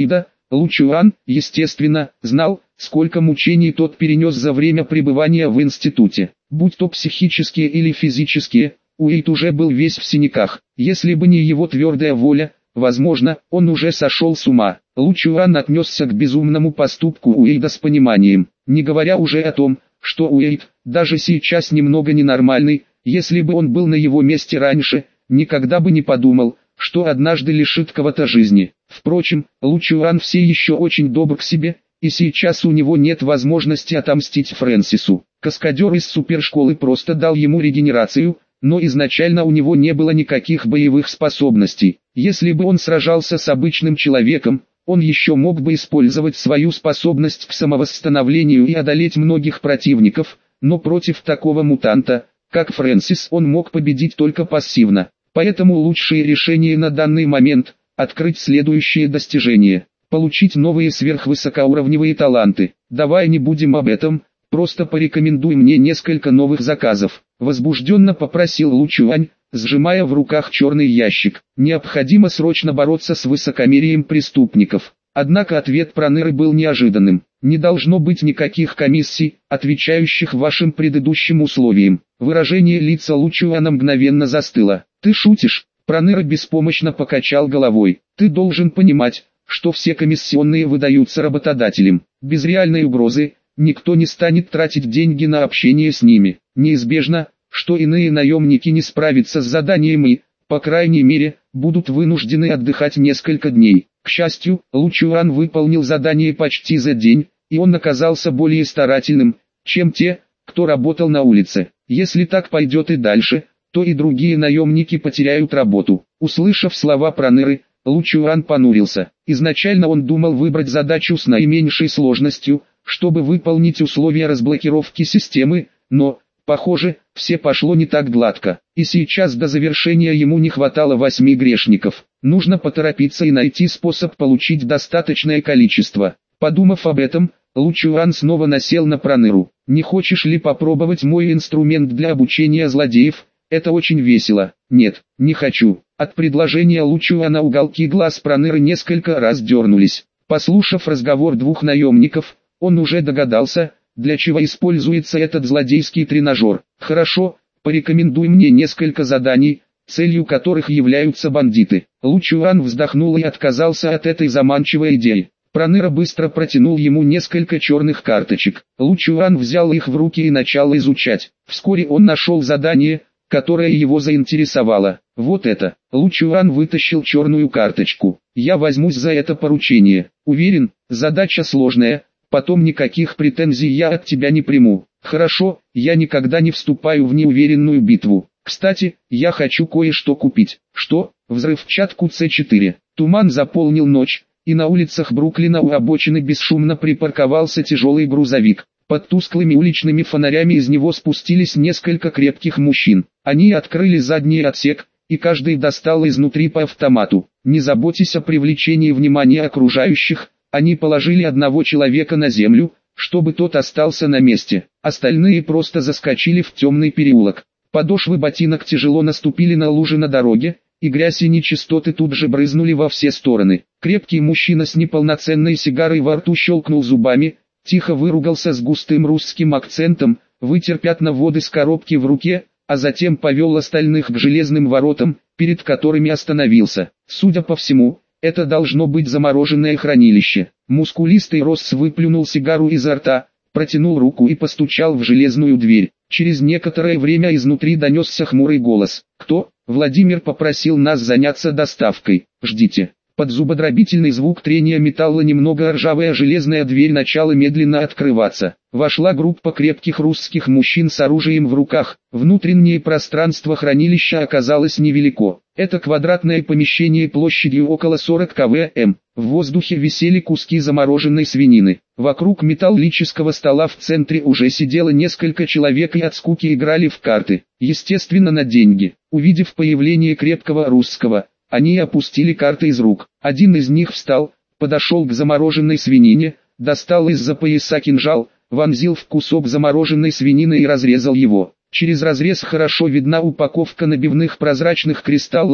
Лучуан, естественно, знал, сколько мучений тот перенес за время пребывания в институте. Будь то психические или физические, Уэйд уже был весь в синяках. Если бы не его твердая воля, возможно, он уже сошел с ума. Лучуан отнесся к безумному поступку Уэйда с пониманием, не говоря уже о том, что Уэйд, даже сейчас немного ненормальный, если бы он был на его месте раньше, никогда бы не подумал, что однажды лишит кого-то жизни. Впрочем, Лучуан все еще очень добр к себе, и сейчас у него нет возможности отомстить Фрэнсису. Каскадер из супершколы просто дал ему регенерацию, но изначально у него не было никаких боевых способностей. Если бы он сражался с обычным человеком, он еще мог бы использовать свою способность к самовосстановлению и одолеть многих противников, но против такого мутанта, как Фрэнсис, он мог победить только пассивно. Поэтому лучшее решение на данный момент – открыть следующее достижение, получить новые сверхвысокоуровневые таланты. Давай не будем об этом, просто порекомендуй мне несколько новых заказов. Возбужденно попросил Лучуань, сжимая в руках черный ящик. Необходимо срочно бороться с высокомерием преступников. Однако ответ Проныры был неожиданным. Не должно быть никаких комиссий, отвечающих вашим предыдущим условиям. Выражение лица Лучуана мгновенно застыло. Ты шутишь? Проныра беспомощно покачал головой. Ты должен понимать, что все комиссионные выдаются работодателям. Без реальной угрозы, никто не станет тратить деньги на общение с ними. Неизбежно, что иные наемники не справятся с заданием и, по крайней мере, будут вынуждены отдыхать несколько дней. К счастью, Лучуан выполнил задание почти за день, и он оказался более старательным, чем те, кто работал на улице. Если так пойдет и дальше, то и другие наемники потеряют работу. Услышав слова Проныры, Лучуан понурился. Изначально он думал выбрать задачу с наименьшей сложностью, чтобы выполнить условия разблокировки системы, но, похоже, все пошло не так гладко. И сейчас до завершения ему не хватало восьми грешников. Нужно поторопиться и найти способ получить достаточное количество. Подумав об этом, Лучуан снова насел на Проныру. «Не хочешь ли попробовать мой инструмент для обучения злодеев? Это очень весело». «Нет, не хочу». От предложения Лучуана уголки глаз Проныры несколько раз дернулись. Послушав разговор двух наемников, он уже догадался, для чего используется этот злодейский тренажер. «Хорошо, порекомендуй мне несколько заданий, целью которых являются бандиты». Лучуан вздохнул и отказался от этой заманчивой идеи. Проныра быстро протянул ему несколько черных карточек. Лучуан взял их в руки и начал изучать. Вскоре он нашел задание, которое его заинтересовало. Вот это. Лучуан вытащил черную карточку. «Я возьмусь за это поручение. Уверен, задача сложная, потом никаких претензий я от тебя не приму». «Хорошо, я никогда не вступаю в неуверенную битву. Кстати, я хочу кое-что купить». «Что?» «Взрывчатку С четыре». Туман заполнил ночь, и на улицах Бруклина у обочины бесшумно припарковался тяжелый грузовик. Под тусклыми уличными фонарями из него спустились несколько крепких мужчин. Они открыли задний отсек, и каждый достал изнутри по автомату. Не заботясь о привлечении внимания окружающих, они положили одного человека на землю, чтобы тот остался на месте. Остальные просто заскочили в темный переулок. Подошвы ботинок тяжело наступили на лужи на дороге, и грязь и нечистоты тут же брызнули во все стороны. Крепкий мужчина с неполноценной сигарой во рту щелкнул зубами, тихо выругался с густым русским акцентом, вытер пятна воды с коробки в руке, а затем повел остальных к железным воротам, перед которыми остановился. Судя по всему, это должно быть замороженное хранилище. Мускулистый Росс выплюнул сигару изо рта, протянул руку и постучал в железную дверь. Через некоторое время изнутри донесся хмурый голос. «Кто?» «Владимир попросил нас заняться доставкой. Ждите». Под зубодробительный звук трения металла немного ржавая железная дверь начала медленно открываться. Вошла группа крепких русских мужчин с оружием в руках. Внутреннее пространство хранилища оказалось невелико. Это квадратное помещение площадью около сорок квадратных. В воздухе висели куски замороженной свинины. Вокруг металлического стола в центре уже сидело несколько человек и от скуки играли в карты. Естественно, на деньги. Увидев появление крепкого русского, они опустили карты из рук. Один из них встал, подошел к замороженной свинине, достал из-за пояса кинжал, вонзил в кусок замороженной свинины и разрезал его. Через разрез хорошо видна упаковка набивных прозрачных кристаллов,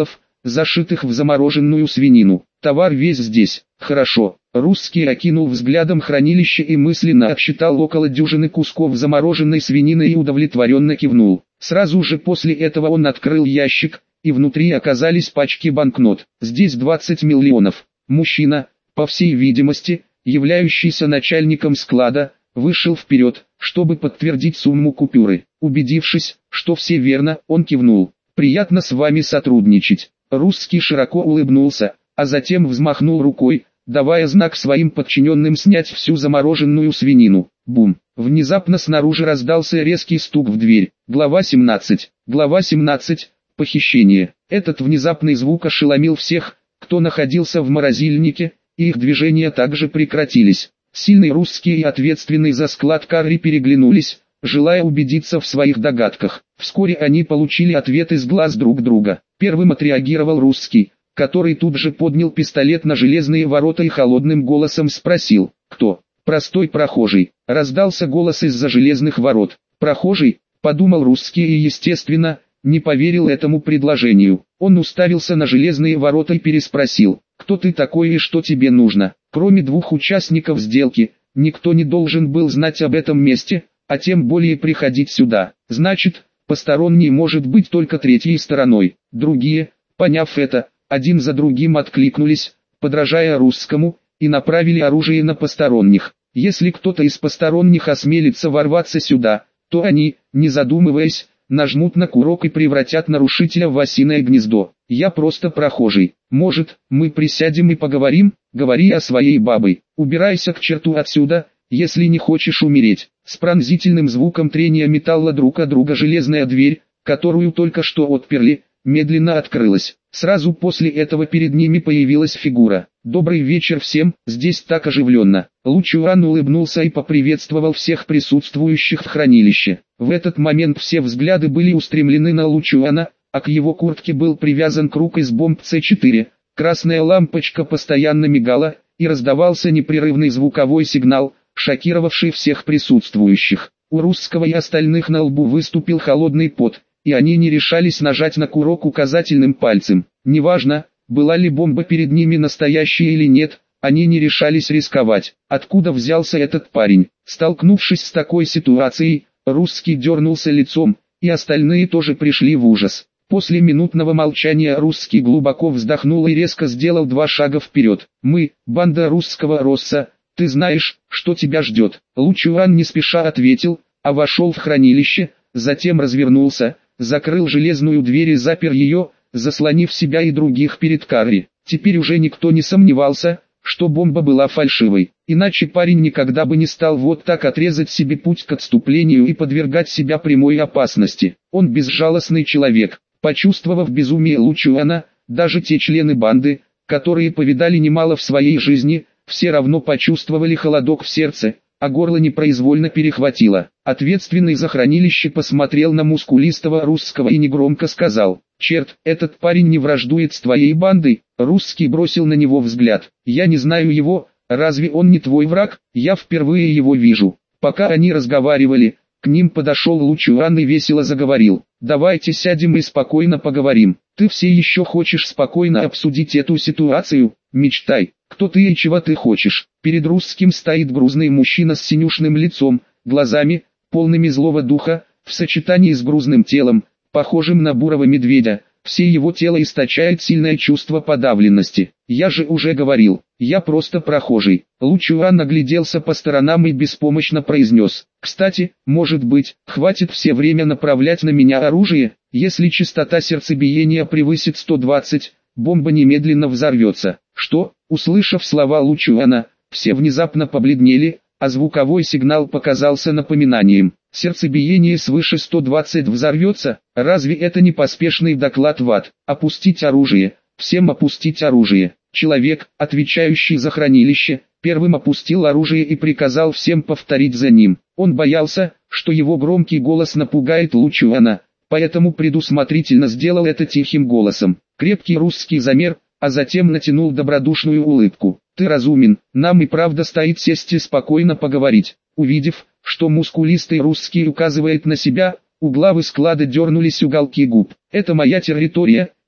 зашитых в замороженную свинину. Товар весь здесь. Хорошо. Русский окинул взглядом хранилище и мысленно отсчитал около дюжины кусков замороженной свинины и удовлетворенно кивнул. Сразу же после этого он открыл ящик, и внутри оказались пачки банкнот. Здесь двадцать миллионов. Мужчина, по всей видимости, являющийся начальником склада, вышел вперед, чтобы подтвердить сумму купюры. Убедившись, что все верно, он кивнул. «Приятно с вами сотрудничать». Русский широко улыбнулся, а затем взмахнул рукой, давая знак своим подчиненным снять всю замороженную свинину. Бум! Внезапно снаружи раздался резкий стук в дверь. Глава семнадцать. Глава семнадцать. Похищение. Этот внезапный звук ошеломил всех, кто находился в морозильнике, и их движения также прекратились. Сильный русский и ответственный за склад Карри переглянулись, желая убедиться в своих догадках. Вскоре они получили ответ из глаз друг друга. Первым отреагировал русский, который тут же поднял пистолет на железные ворота и холодным голосом спросил: «Кто?» «Простой прохожий», — раздался голос из-за железных ворот. «Прохожий?» — подумал русский и, естественно, не поверил этому предложению. Он уставился на железные ворота и переспросил: «Кто ты такой и что тебе нужно?» Кроме двух участников сделки, никто не должен был знать об этом месте, а тем более приходить сюда. Значит, посторонний может быть только третьей стороной. Другие, поняв это, один за другим откликнулись, подражая русскому, и направили оружие на посторонних. Если кто-то из посторонних осмелится ворваться сюда, то они, не задумываясь, нажмут на курок и превратят нарушителя в осиное гнездо. Я просто прохожий. Может, мы присядем и поговорим? Говори о своей бабой. Убирайся к черту отсюда, если не хочешь умереть. С пронзительным звуком трения металла друг о друга железная дверь, которую только что отперли, медленно открылась. Сразу после этого перед ними появилась фигура. «Добрый вечер всем, здесь так оживленно». Лучуан улыбнулся и поприветствовал всех присутствующих в хранилище. В этот момент все взгляды были устремлены на Лучуана, а к его куртке был привязан круг из бомб С четыре. Красная лампочка постоянно мигала, и раздавался непрерывный звуковой сигнал, шокировавший всех присутствующих. У русского и остальных на лбу выступил холодный пот, и они не решались нажать на курок указательным пальцем. Неважно, была ли бомба перед ними настоящая или нет, они не решались рисковать. Откуда взялся этот парень? Столкнувшись с такой ситуацией, русский дернулся лицом, и остальные тоже пришли в ужас. После минутного молчания русский глубоко вздохнул и резко сделал два шага вперед. «Мы, банда русского Росса, ты знаешь, что тебя ждет». Лучуан не спеша ответил, а вошел в хранилище, затем развернулся, закрыл железную дверь и запер ее, заслонив себя и других перед Карри. Теперь уже никто не сомневался, что бомба была фальшивой. Иначе парень никогда бы не стал вот так отрезать себе путь к отступлению и подвергать себя прямой опасности. Он безжалостный человек. Почувствовав безумие Лучуана, даже те члены банды, которые повидали немало в своей жизни, все равно почувствовали холодок в сердце, а горло непроизвольно перехватило. Ответственный за хранилище посмотрел на мускулистого русского и негромко сказал: «Черт, этот парень не враждует с твоей бандой?» Русский бросил на него взгляд. «Я не знаю его, разве он не твой враг? Я впервые его вижу». Пока они разговаривали, к ним подошел Лучуан и весело заговорил: «Давайте сядем и спокойно поговорим. Ты все еще хочешь спокойно обсудить эту ситуацию? Мечтай. Кто ты и чего ты хочешь?» Перед русским стоит грузный мужчина с синюшным лицом, глазами, полными злого духа, в сочетании с грузным телом, похожим на бурого медведя. Все его тело источает сильное чувство подавленности. «Я же уже говорил, я просто прохожий». Лучуан огляделся по сторонам и беспомощно произнес: «Кстати, может быть, хватит все время направлять на меня оружие? Если частота сердцебиения превысит сто двадцать, бомба немедленно взорвется». «Что?» Услышав слова Лучуана, все внезапно побледнели, а звуковой сигнал показался напоминанием. Сердцебиение свыше сто двадцать взорвется? Разве это не поспешный доклад в ад? Опустить оружие, всем опустить оружие. Человек, отвечающий за хранилище, первым опустил оружие и приказал всем повторить за ним. Он боялся, что его громкий голос напугает Лучуана, поэтому предусмотрительно сделал это тихим голосом. Крепкий русский замер, а затем натянул добродушную улыбку. «Ты разумен, нам и правда стоит сесть и спокойно поговорить». Увидев, что мускулистый русский указывает на себя, у главы склада дернулись уголки губ. «Это моя территория,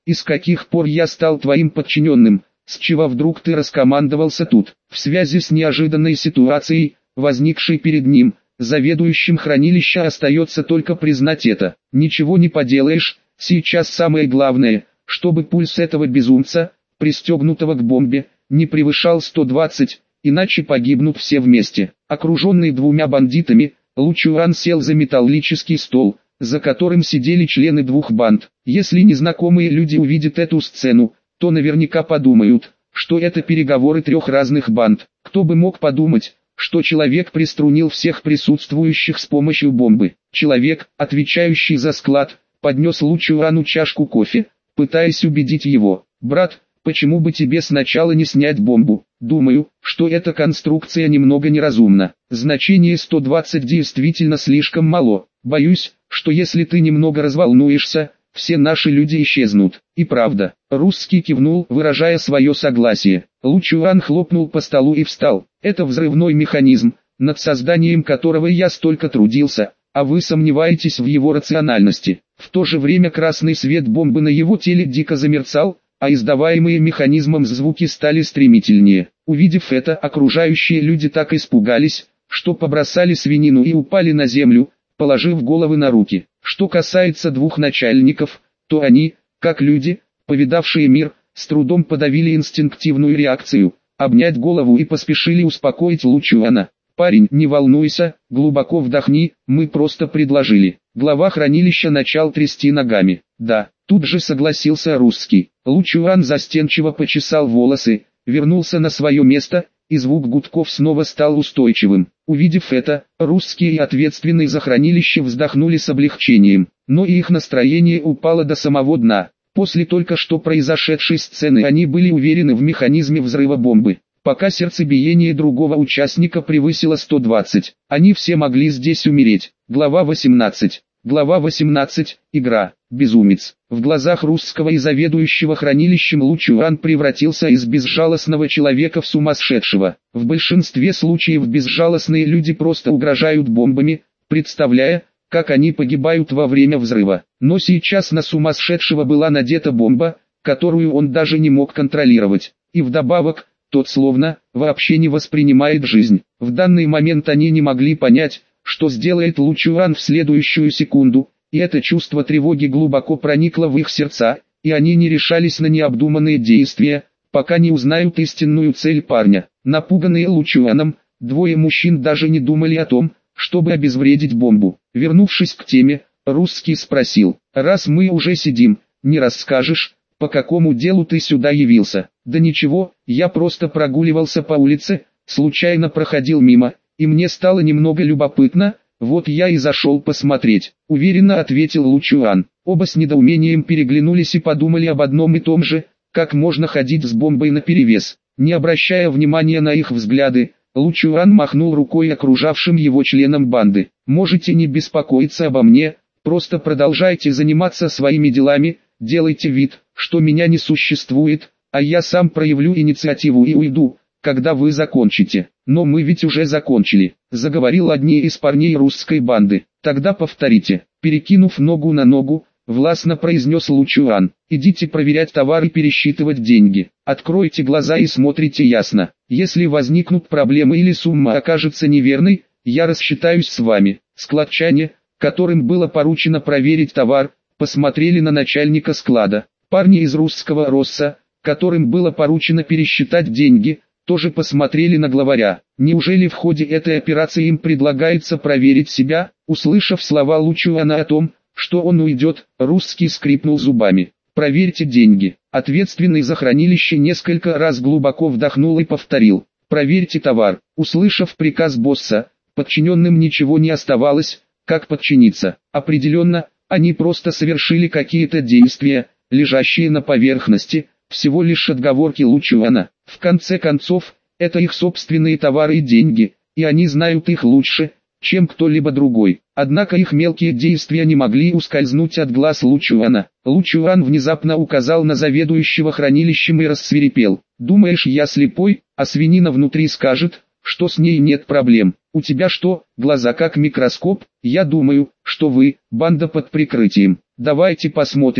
И с каких пор я стал твоим подчиненным, с чего вдруг ты раскомандовался тут? В связи с неожиданной ситуацией, возникшей перед ним, заведующим хранилища остается только признать это. Ничего не поделаешь, сейчас самое главное, чтобы пульс этого безумца, пристегнутого к бомбе, не превышал сто двадцать, иначе погибнут все вместе. Окруженный двумя бандитами, Лучуан сел за металлический стол, за которым сидели члены двух банд. Если незнакомые люди увидят эту сцену, то наверняка подумают, что это переговоры трех разных банд. Кто бы мог подумать, что человек приструнил всех присутствующих с помощью бомбы. Человек, отвечающий за склад, поднес Лучуану чашку кофе, пытаясь убедить его: «Брат, почему бы тебе сначала не снять бомбу? Думаю, что эта конструкция немного неразумна. Значение сто двадцать действительно слишком мало. Боюсь, что если ты немного разволнуешься, все наши люди исчезнут». И правда, русский кивнул, выражая свое согласие. Лучуан хлопнул по столу и встал. «Это взрывной механизм, над созданием которого я столько трудился, а вы сомневаетесь в его рациональности». В то же время красный свет бомбы на его теле дико замерцал, а издаваемые механизмом звуки стали стремительнее. Увидев это, окружающие люди так испугались, что побросали свинину и упали на землю, положив головы на руки. Что касается двух начальников, то они, как люди, повидавшие мир, с трудом подавили инстинктивную реакцию, обнять голову и поспешили успокоить Лучуана. «Парень, не волнуйся, глубоко вдохни, мы просто предложили». Глава хранилища начал трясти ногами. «Да», тут же согласился русский. Лучуан застенчиво почесал волосы, вернулся на свое место, и звук гудков снова стал устойчивым. Увидев это, русские и ответственные за хранилище вздохнули с облегчением, но и их настроение упало до самого дна. После только что произошедшей сцены они были уверены в механизме взрыва бомбы. Пока сердцебиение другого участника превысило сто двадцать, они все могли здесь умереть. Глава восемнадцать. Глава восемнадцать. Игра. Безумец. В глазах русского и заведующего хранилищем Лучуан превратился из безжалостного человека в сумасшедшего. В большинстве случаев безжалостные люди просто угрожают бомбами, представляя, как они погибают во время взрыва. Но сейчас на сумасшедшего была надета бомба, которую он даже не мог контролировать. И вдобавок, тот словно вообще не воспринимает жизнь. В данный момент они не могли понять, что сделает Лучуан в следующую секунду, и это чувство тревоги глубоко проникло в их сердца, и они не решались на необдуманные действия, пока не узнают истинную цель парня. Напуганные Лучуаном, двое мужчин даже не думали о том, чтобы обезвредить бомбу. Вернувшись к теме, русский спросил: «Раз мы уже сидим, не расскажешь, по какому делу ты сюда явился?» «Да ничего, я просто прогуливался по улице, случайно проходил мимо, и мне стало немного любопытно, вот я и зашел посмотреть», — уверенно ответил Лучуан. Оба с недоумением переглянулись и подумали об одном и том же: как можно ходить с бомбой наперевес. Не обращая внимания на их взгляды, Лучуан махнул рукой окружавшим его членам банды. «Можете не беспокоиться обо мне, просто продолжайте заниматься своими делами, делайте вид, что меня не существует, а я сам проявлю инициативу и уйду, когда вы закончите». «Но мы ведь уже закончили», — заговорил одни из парней русской банды. «Тогда повторите». Перекинув ногу на ногу, властно произнес Лучуан: «Идите проверять товар и пересчитывать деньги. Откройте глаза и смотрите ясно. Если возникнут проблемы или сумма окажется неверной, я рассчитаюсь с вами». Складчане, которым было поручено проверить товар, посмотрели на начальника склада. Парни из русского Росса, которым было поручено пересчитать деньги, тоже посмотрели на главаря. Неужели в ходе этой операции им предлагается проверить себя? Услышав слова Лучуана о том, что он уйдет, русский скрипнул зубами. «Проверьте деньги». Ответственный за хранилище несколько раз глубоко вдохнул и повторил: «Проверьте товар». Услышав приказ босса, подчиненным ничего не оставалось, как подчиниться. Определенно, они просто совершили какие-то действия, лежащие на поверхности, всего лишь отговорки Лучуана. В конце концов, это их собственные товары и деньги, и они знают их лучше, чем кто-либо другой. Однако их мелкие действия не могли ускользнуть от глаз Лучуана. Лучуан внезапно указал на заведующего хранилищем и рассвирепел: «Думаешь, я слепой, а свинина внутри скажет, что с ней нет проблем? У тебя что, глаза как микроскоп? Я думаю, что вы, банда под прикрытием. Давайте посмотрим,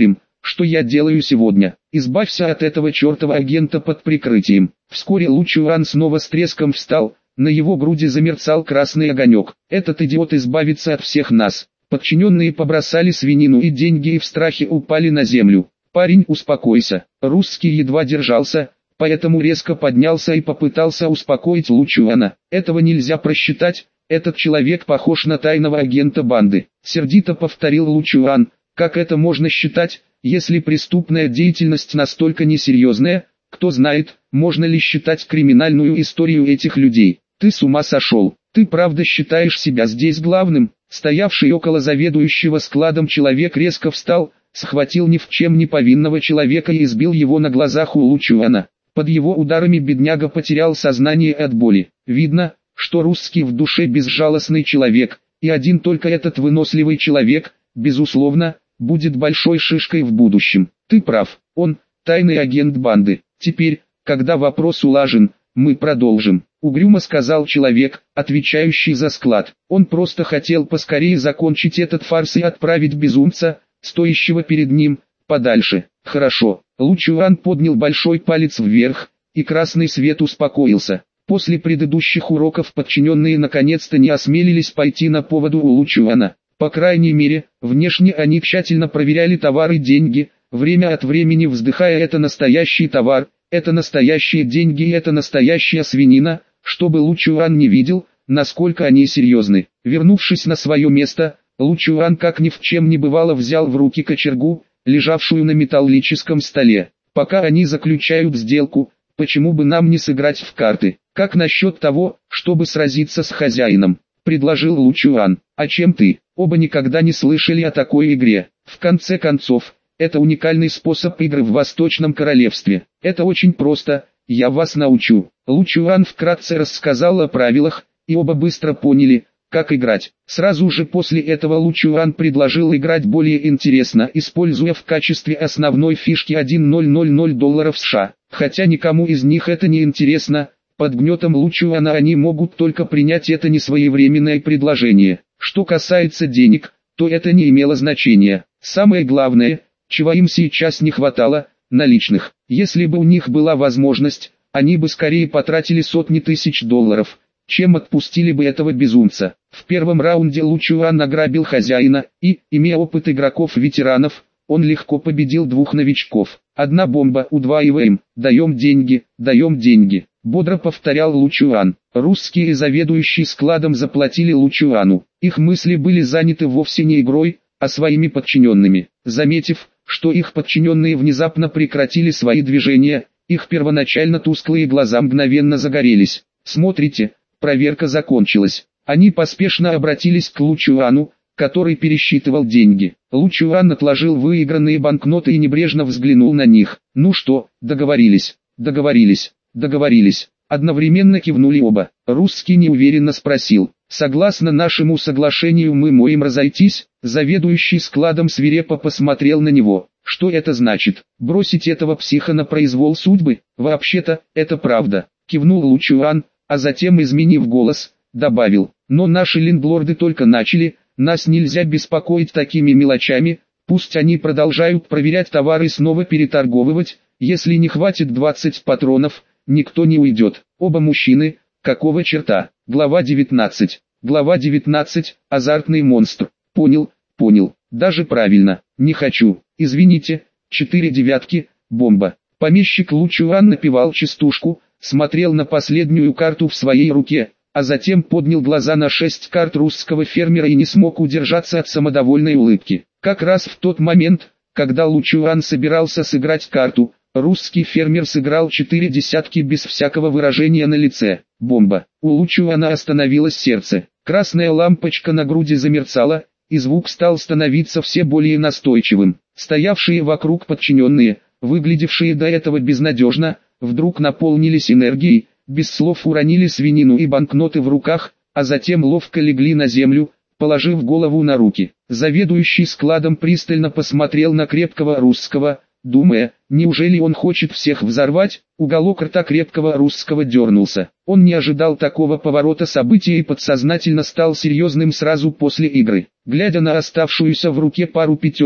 что я делаю сегодня. Избавься от этого чертова агента под прикрытием. Вскоре Лу Чуан снова с треском встал, на его груди замерцал красный огонек. Этот идиот избавится от всех нас. Подчиненные побросали свинину и деньги и в страхе упали на землю. Парень, успокойся. Русский едва держался, поэтому резко поднялся и попытался успокоить Лу Чуана. Этого нельзя просчитать, этот человек похож на тайного агента банды. Сердито повторил Лу Чуан. Как это можно считать, если преступная деятельность настолько несерьезная? Кто знает, можно ли считать криминальную историю этих людей? Ты с ума сошел? Ты правда считаешь себя здесь главным? Стоявший около заведующего складом человек резко встал, схватил ни в чем не повинного человека и избил его на глазах у Лу Чуана. Под его ударами бедняга потерял сознание от боли. Видно, что русский в душе безжалостный человек, и один только этот выносливый человек, безусловно, будет большой шишкой в будущем. Ты прав, он – тайный агент банды. Теперь, когда вопрос улажен, мы продолжим. Угрюмо сказал человек, отвечающий за склад. Он просто хотел поскорее закончить этот фарс и отправить безумца, стоящего перед ним, подальше. Хорошо. Лу Чуан поднял большой палец вверх, и красный свет успокоился. После предыдущих уроков подчиненные наконец-то не осмелились пойти на поводу у Лу Чуана. По крайней мере, внешне они тщательно проверяли товары и деньги, время от времени вздыхая: это настоящий товар, это настоящие деньги и это настоящая свинина, чтобы Лу Чуан не видел, насколько они серьезны. Вернувшись на свое место, Лу Чуан как ни в чем не бывало взял в руки кочергу, лежавшую на металлическом столе. Пока они заключают сделку, почему бы нам не сыграть в карты? Как насчет того, чтобы сразиться с хозяином? Предложил Лу Чуан. А чем ты? Оба никогда не слышали о такой игре. В конце концов, это уникальный способ игры в Восточном Королевстве. Это очень просто, я вас научу. Лу Чуан вкратце рассказал о правилах, и оба быстро поняли, как играть. Сразу же после этого Лу Чуан предложил играть более интересно, используя в качестве основной фишки тысяча долларов США. Хотя никому из них это не интересно, под гнетом Лу Чуана они могут только принять это несвоевременное предложение. Что касается денег, то это не имело значения. Самое главное, чего им сейчас не хватало, наличных. Если бы у них была возможность, они бы скорее потратили сотни тысяч долларов, чем отпустили бы этого безумца. В первом раунде Лу Чуан ограбил хозяина, и, имея опыт игроков-ветеранов, он легко победил двух новичков. Одна бомба, удваиваем, даем деньги, даем деньги. Бодро повторял Лу Чуан. Русские, заведующие складом, заплатили Лу Чуану. Их мысли были заняты вовсе не игрой, а своими подчиненными. Заметив, что их подчиненные внезапно прекратили свои движения, их первоначально тусклые глаза мгновенно загорелись. Смотрите, проверка закончилась. Они поспешно обратились к Лу Чуану, который пересчитывал деньги. Лу Чуан отложил выигранные банкноты и небрежно взглянул на них. Ну что, договорились, договорились, договорились. Одновременно кивнули оба. Русский неуверенно спросил: согласно нашему соглашению мы можем разойтись? Заведующий складом свирепо посмотрел на него. Что это значит? Бросить этого психа на произвол судьбы? Вообще-то, это правда. Кивнул Лу Чуан, а затем, изменив голос, добавил: но наши лендлорды только начали, нас нельзя беспокоить такими мелочами, пусть они продолжают проверять товары и снова переторговывать, если не хватит двадцать патронов, никто не уйдет. Оба мужчины, какого черта? Глава девятнадцать. Глава девятнадцать. Азартный монстр. Понял, понял. Даже правильно. Не хочу. Извините. Четыре девятки. Бомба. Помещик Лу Чуан напевал частушку, смотрел на последнюю карту в своей руке, а затем поднял глаза на шесть карт русского фермера и не смог удержаться от самодовольной улыбки. Как раз в тот момент, когда Лу Чуан собирался сыграть карту, русский фермер сыграл четыре десятки без всякого выражения на лице. Бомба. У Лу Чуана остановилось сердце. Красная лампочка на груди замерцала, и звук стал становиться все более настойчивым. Стоявшие вокруг подчиненные, выглядевшие до этого безнадежно, вдруг наполнились энергией, без слов уронили свинину и банкноты в руках, а затем ловко легли на землю, положив голову на руки. Заведующий складом пристально посмотрел на крепкого русского, думая, неужели он хочет всех взорвать? Уголок рта крепкого русского дернулся. Он не ожидал такого поворота событий и подсознательно стал серьезным сразу после игры. Глядя на оставшуюся в руке пару пятерок,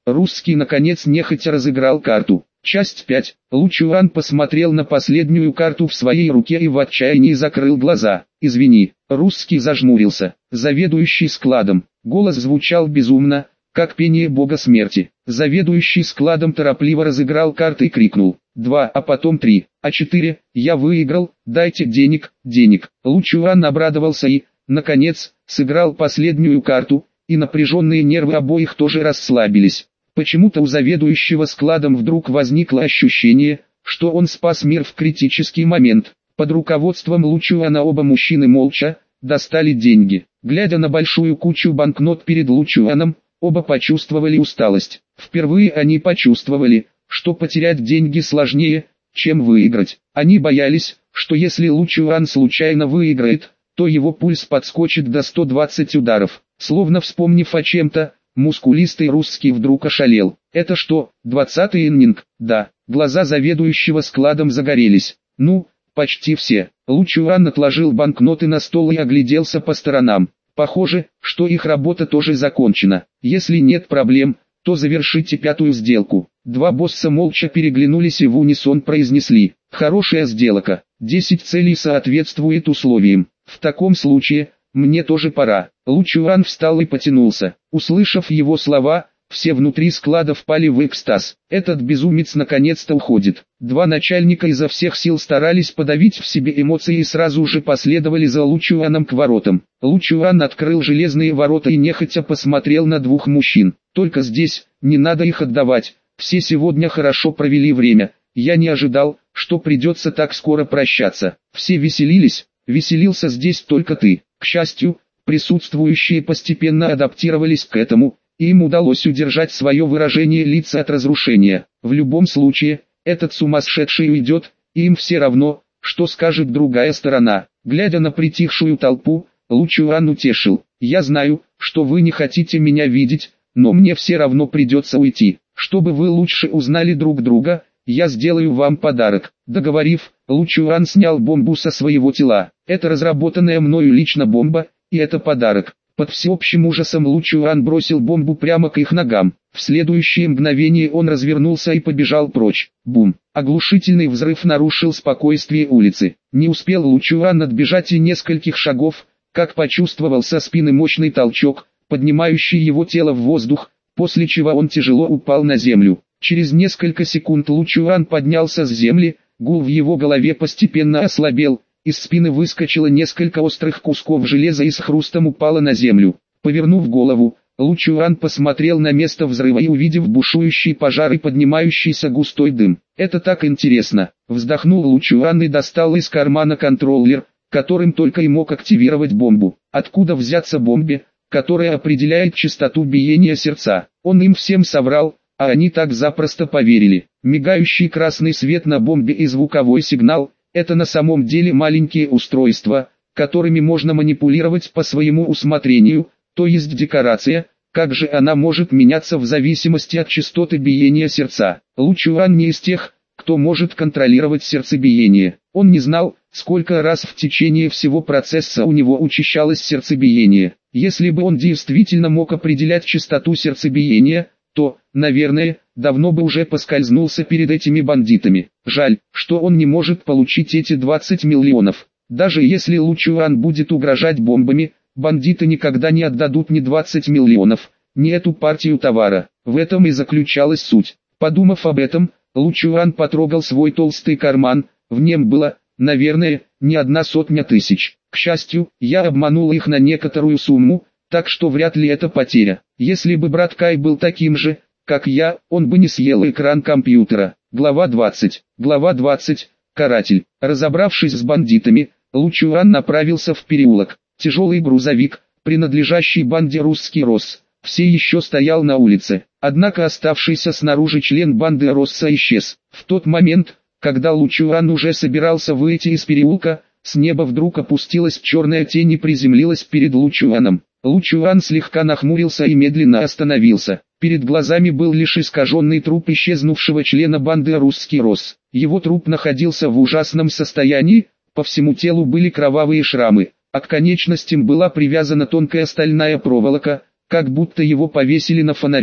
Русский наконец нехотя разыграл карту. Часть пять. Лучуан посмотрел на последнюю карту в своей руке и в отчаянии закрыл глаза. «Извини». Русский зажмурился. Заведующий складом. Голос звучал безумно, как пение бога смерти. Заведующий складом торопливо разыграл карты и крикнул: «Два, а потом три, а четыре, я выиграл, дайте денег, денег». Лучуан обрадовался и, наконец, сыграл последнюю карту, и напряженные нервы обоих тоже расслабились. Почему-то у заведующего складом вдруг возникло ощущение, что он спас мир в критический момент. Под руководством Лучуана оба мужчины молча достали деньги. Глядя на большую кучу банкнот перед Лучуаном, оба почувствовали усталость. Впервые они почувствовали, что потерять деньги сложнее, чем выиграть. Они боялись, что если Лучуан случайно выиграет, то его пульс подскочит до ста двадцати ударов. Словно вспомнив о чем-то, мускулистый русский вдруг ошалел. «Это что, двадцатый иннинг?» «Да». Глаза заведующего складом загорелись. «Ну, почти все». Лучуан отложил банкноты на стол и огляделся по сторонам. Похоже, что их работа тоже закончена. Если нет проблем, то завершите пятую сделку. Два босса молча переглянулись и в унисон произнесли: «Хорошая сделка. десять целей соответствует условиям. В таком случае, мне тоже пора». Лучуан встал и потянулся. Услышав его слова, все внутри склада впали в экстаз. Этот безумец наконец-то уходит. Два начальника изо всех сил старались подавить в себе эмоции и сразу же последовали за Лучуаном к воротам. Лучуан открыл железные ворота и нехотя посмотрел на двух мужчин. «Только здесь, не надо их отдавать, все сегодня хорошо провели время, я не ожидал, что придется так скоро прощаться». Все веселились, веселился здесь только ты. К счастью, присутствующие постепенно адаптировались к этому, и им удалось удержать свое выражение лица от разрушения. В любом случае, этот сумасшедший уйдет, и им все равно, что скажет другая сторона. Глядя на притихшую толпу, Лучуан утешил: «Я знаю, что вы не хотите меня видеть, но мне все равно придется уйти. Чтобы вы лучше узнали друг друга, я сделаю вам подарок». Договорив, Лучуан снял бомбу со своего тела. «Это разработанная мною лично бомба, и это подарок». Под всеобщим ужасом Лучуан бросил бомбу прямо к их ногам. В следующее мгновение он развернулся и побежал прочь. Бум! Оглушительный взрыв нарушил спокойствие улицы. Не успел Лучуан отбежать и нескольких шагов, как почувствовал со спины мощный толчок, поднимающий его тело в воздух, после чего он тяжело упал на землю. Через несколько секунд Лучуан поднялся с земли, гул в его голове постепенно ослабел. Из спины выскочило несколько острых кусков железа и с хрустом упало на землю. Повернув голову, Лучуан посмотрел на место взрыва и, увидев бушующий пожар и поднимающийся густой дым: «Это так интересно!» Вздохнул Лучуан и достал из кармана контроллер, которым только и мог активировать бомбу. Откуда взяться бомбе, которая определяет частоту биения сердца? Он им всем соврал, а они так запросто поверили. Мигающий красный свет на бомбе и звуковой сигнал — это на самом деле маленькие устройства, которыми можно манипулировать по своему усмотрению, то есть декорация. Как же она может меняться в зависимости от частоты биения сердца? Лучуан не из тех, кто может контролировать сердцебиение. Он не знал, сколько раз в течение всего процесса у него учащалось сердцебиение. Если бы он действительно мог определять частоту сердцебиения, то, наверное, давно бы уже поскользнулся перед этими бандитами. Жаль, что он не может получить эти двадцать миллионов. Даже если Лучуан будет угрожать бомбами, бандиты никогда не отдадут ни двадцать миллионов, ни эту партию товара. В этом и заключалась суть. Подумав об этом, Лучуан потрогал свой толстый карман. В нем было, наверное, не одна сотня тысяч. К счастью, я обманул их на некоторую сумму, так что вряд ли это потеря. Если бы брат Кай был таким же, как я, он бы не съел экран компьютера. Глава двадцать. Глава двадцать. Каратель. Разобравшись с бандитами, Лучуан направился в переулок. Тяжелый грузовик, принадлежащий банде «Русский Росс», все еще стоял на улице. Однако оставшийся снаружи член банды Росса исчез. В тот момент, когда Лучуан уже собирался выйти из переулка, с неба вдруг опустилась черная тень и приземлилась перед Лучуаном. Лучуан слегка нахмурился и медленно остановился. Перед глазами был лишь искаженный труп исчезнувшего члена банды «Русский Росс». Его труп находился в ужасном состоянии, по всему телу были кровавые шрамы, а к конечностям была привязана тонкая стальная проволока, как будто его повесили на фонаре.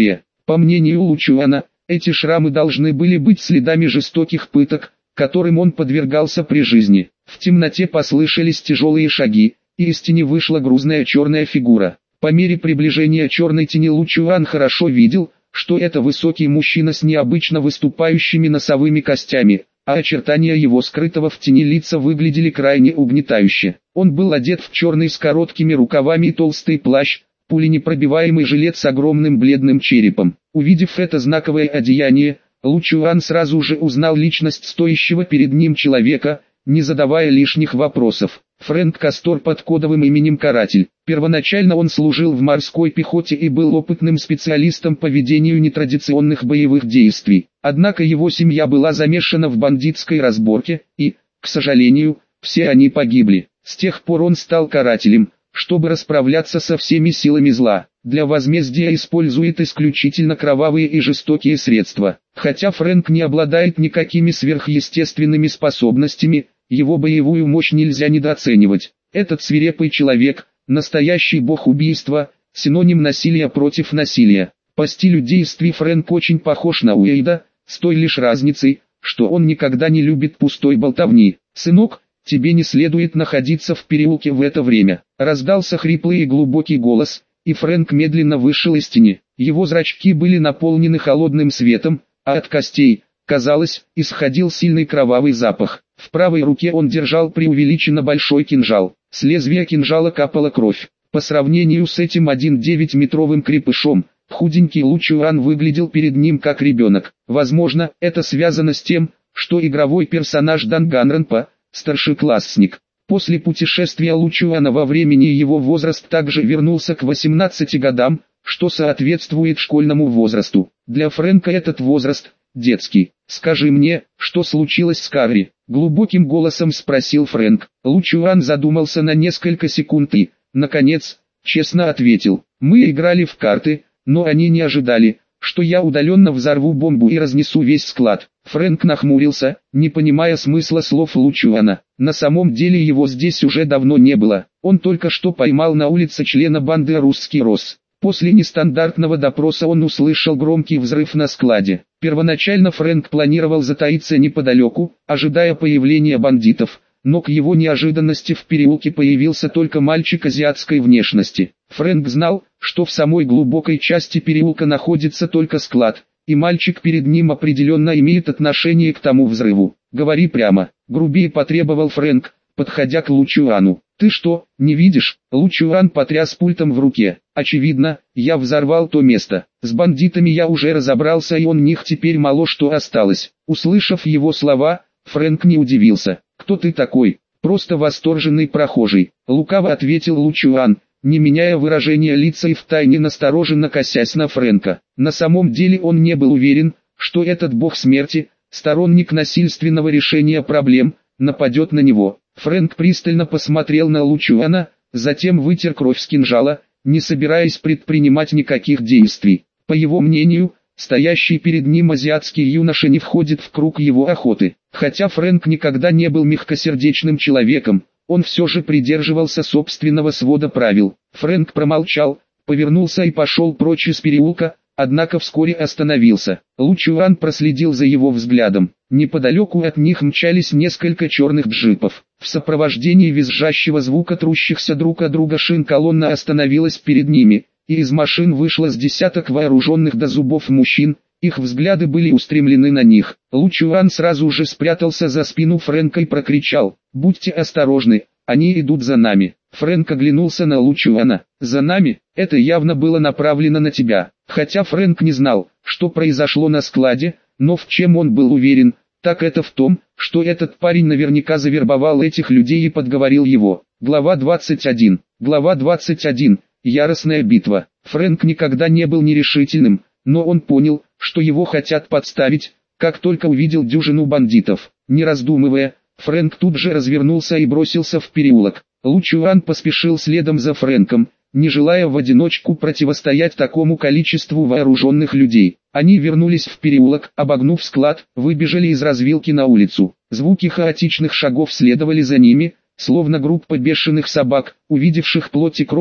По мнению Лучуана, эти шрамы должны были быть следами жестоких пыток, которым он подвергался при жизни. В темноте послышались тяжелые шаги, и из тени вышла грузная черная фигура. По мере приближения черной тени Лучуан хорошо видел, что это высокий мужчина с необычно выступающими носовыми костями, а очертания его скрытого в тени лица выглядели крайне угнетающе. Он был одет в черный с короткими рукавами и толстый плащ, пуленепробиваемый жилет с огромным бледным черепом. Увидев это знаковое одеяние, Лучуан сразу же узнал личность стоящего перед ним человека, не задавая лишних вопросов. Фрэнк Кастор под кодовым именем Каратель. Первоначально он служил в морской пехоте и был опытным специалистом по ведению нетрадиционных боевых действий. Однако его семья была замешана в бандитской разборке, и, к сожалению, все они погибли. С тех пор он стал карателем, чтобы расправляться со всеми силами зла. Для возмездия использует исключительно кровавые и жестокие средства. Хотя Фрэнк не обладает никакими сверхъестественными способностями, его боевую мощь нельзя недооценивать. Этот свирепый человек, настоящий бог убийства, синоним насилия против насилия. По стилю действий Фрэнк очень похож на Уэйда, с той лишь разницей, что он никогда не любит пустой болтовни. «Сынок, тебе не следует находиться в переулке в это время», — раздался хриплый и глубокий голос, и Фрэнк медленно вышел из тени. Его зрачки были наполнены холодным светом, а от костей, казалось, исходил сильный кровавый запах. В правой руке он держал преувеличенно большой кинжал. С лезвия кинжала капала кровь. По сравнению с этим одиннадцатиметровым крепышом, худенький Лучуан выглядел перед ним как ребенок. Возможно, это связано с тем, что игровой персонаж Данганронпа – старшеклассник. После путешествия Лучуана во времени его возраст также вернулся к восемнадцати годам, что соответствует школьному возрасту. Для Фрэнка этот возраст – детский. «Скажи мне, что случилось с Карри?» — глубоким голосом спросил Фрэнк. Лучуан задумался на несколько секунд и, наконец, честно ответил: «Мы играли в карты, но они не ожидали, что я удаленно взорву бомбу и разнесу весь склад». Фрэнк нахмурился, не понимая смысла слов Лучуана. На самом деле его здесь уже давно не было. Он только что поймал на улице члена банды «Русский Рос». После нестандартного допроса он услышал громкий взрыв на складе. Первоначально Фрэнк планировал затаиться неподалеку, ожидая появления бандитов, но к его неожиданности в переулке появился только мальчик азиатской внешности. Фрэнк знал, что в самой глубокой части переулка находится только склад, и мальчик перед ним определенно имеет отношение к тому взрыву. «Говори прямо», — грубее потребовал Фрэнк, подходя к Лучуану. «Ты что, не видишь?» Лучуан потряс пультом в руке. «Очевидно, я взорвал то место. С бандитами я уже разобрался, и у них теперь мало что осталось». Услышав его слова, Фрэнк не удивился. «Кто ты такой?» «Просто восторженный прохожий», — лукаво ответил Лучуан, не меняя выражения лица и втайне настороженно косясь на Фрэнка. На самом деле он не был уверен, что этот бог смерти, сторонник насильственного решения проблем, нападет на него. Фрэнк пристально посмотрел на Лучуана, затем вытер кровь с кинжала, не собираясь предпринимать никаких действий. По его мнению, стоящий перед ним азиатский юноша не входит в круг его охоты. Хотя Фрэнк никогда не был мягкосердечным человеком, он все же придерживался собственного свода правил. Фрэнк промолчал, повернулся и пошел прочь из переулка, однако вскоре остановился. Лучуан проследил за его взглядом. Неподалеку от них мчались несколько черных джипов. В сопровождении визжащего звука трущихся друг от друга шин колонна остановилась перед ними, и из машин вышло с десяток вооруженных до зубов мужчин. Их взгляды были устремлены на них. Лучуан сразу же спрятался за спину Фрэнка и прокричал: «Будьте осторожны, они идут за нами». Фрэнк оглянулся на Лучуана. «За нами?» Это явно было направлено на тебя. Хотя Фрэнк не знал, что произошло на складе, но в чем он был уверен, так это в том, что этот парень наверняка завербовал этих людей и подговорил его. Глава двадцать один. Глава двадцать один. Яростная битва. Фрэнк никогда не был нерешительным, но он понял, что его хотят подставить, как только увидел дюжину бандитов. Не раздумывая, Фрэнк тут же развернулся и бросился в переулок. Лучуан поспешил следом за Фрэнком, не желая в одиночку противостоять такому количеству вооруженных людей. Они вернулись в переулок, обогнув склад, выбежали из развилки на улицу. Звуки хаотичных шагов следовали за ними, словно группа бешеных собак, увидевших плоть и кровь,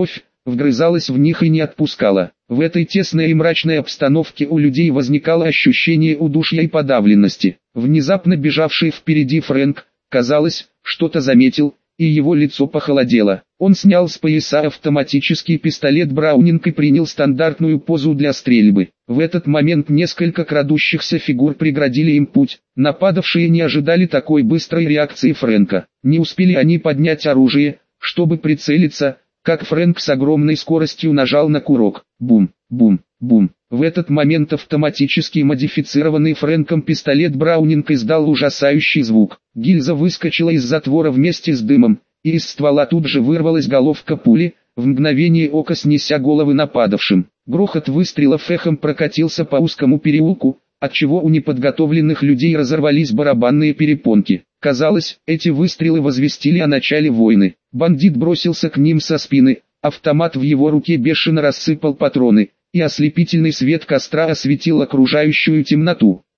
вгрызалась в них и не отпускала. В этой тесной и мрачной обстановке у людей возникало ощущение удушья и подавленности. Внезапно бежавший впереди Фрэнк, казалось, что-то заметил, и его лицо похолодело. Он снял с пояса автоматический пистолет Браунинг и принял стандартную позу для стрельбы. В этот момент несколько крадущихся фигур преградили им путь. Нападавшие не ожидали такой быстрой реакции Фрэнка. Не успели они поднять оружие, чтобы прицелиться, как Фрэнк с огромной скоростью нажал на курок. Бум, бум, бум. В этот момент автоматически модифицированный Фрэнком пистолет Браунинг издал ужасающий звук. Гильза выскочила из затвора вместе с дымом, и из ствола тут же вырвалась головка пули, в мгновение ока снеся головы нападавшим. Грохот выстрелов эхом прокатился по узкому переулку, отчего у неподготовленных людей разорвались барабанные перепонки. Казалось, эти выстрелы возвестили о начале войны. Бандит бросился к ним со спины, автомат в его руке бешено рассыпал патроны, и ослепительный свет костра осветил окружающую темноту.